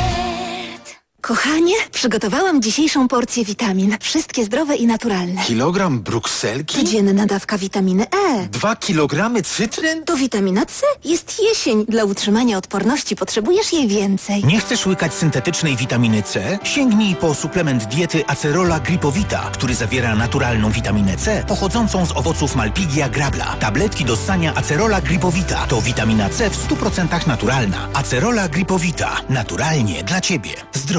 Kochanie, przygotowałam dzisiejszą porcję witamin. Wszystkie zdrowe i naturalne. Kilogram brukselki? Codzienna dawka witaminy E. 2 kilogramy cytryn? To witamina C. Jest jesień. Dla utrzymania odporności potrzebujesz jej więcej. Nie chcesz łykać syntetycznej witaminy C? Sięgnij po suplement diety Acerola Gripowita, który zawiera naturalną witaminę C pochodzącą z owoców Malpighia grabla. Tabletki do ssania Acerola Gripowita to witamina C w 100% naturalna. Acerola Gripowita. Naturalnie dla Ciebie. Zdrowie.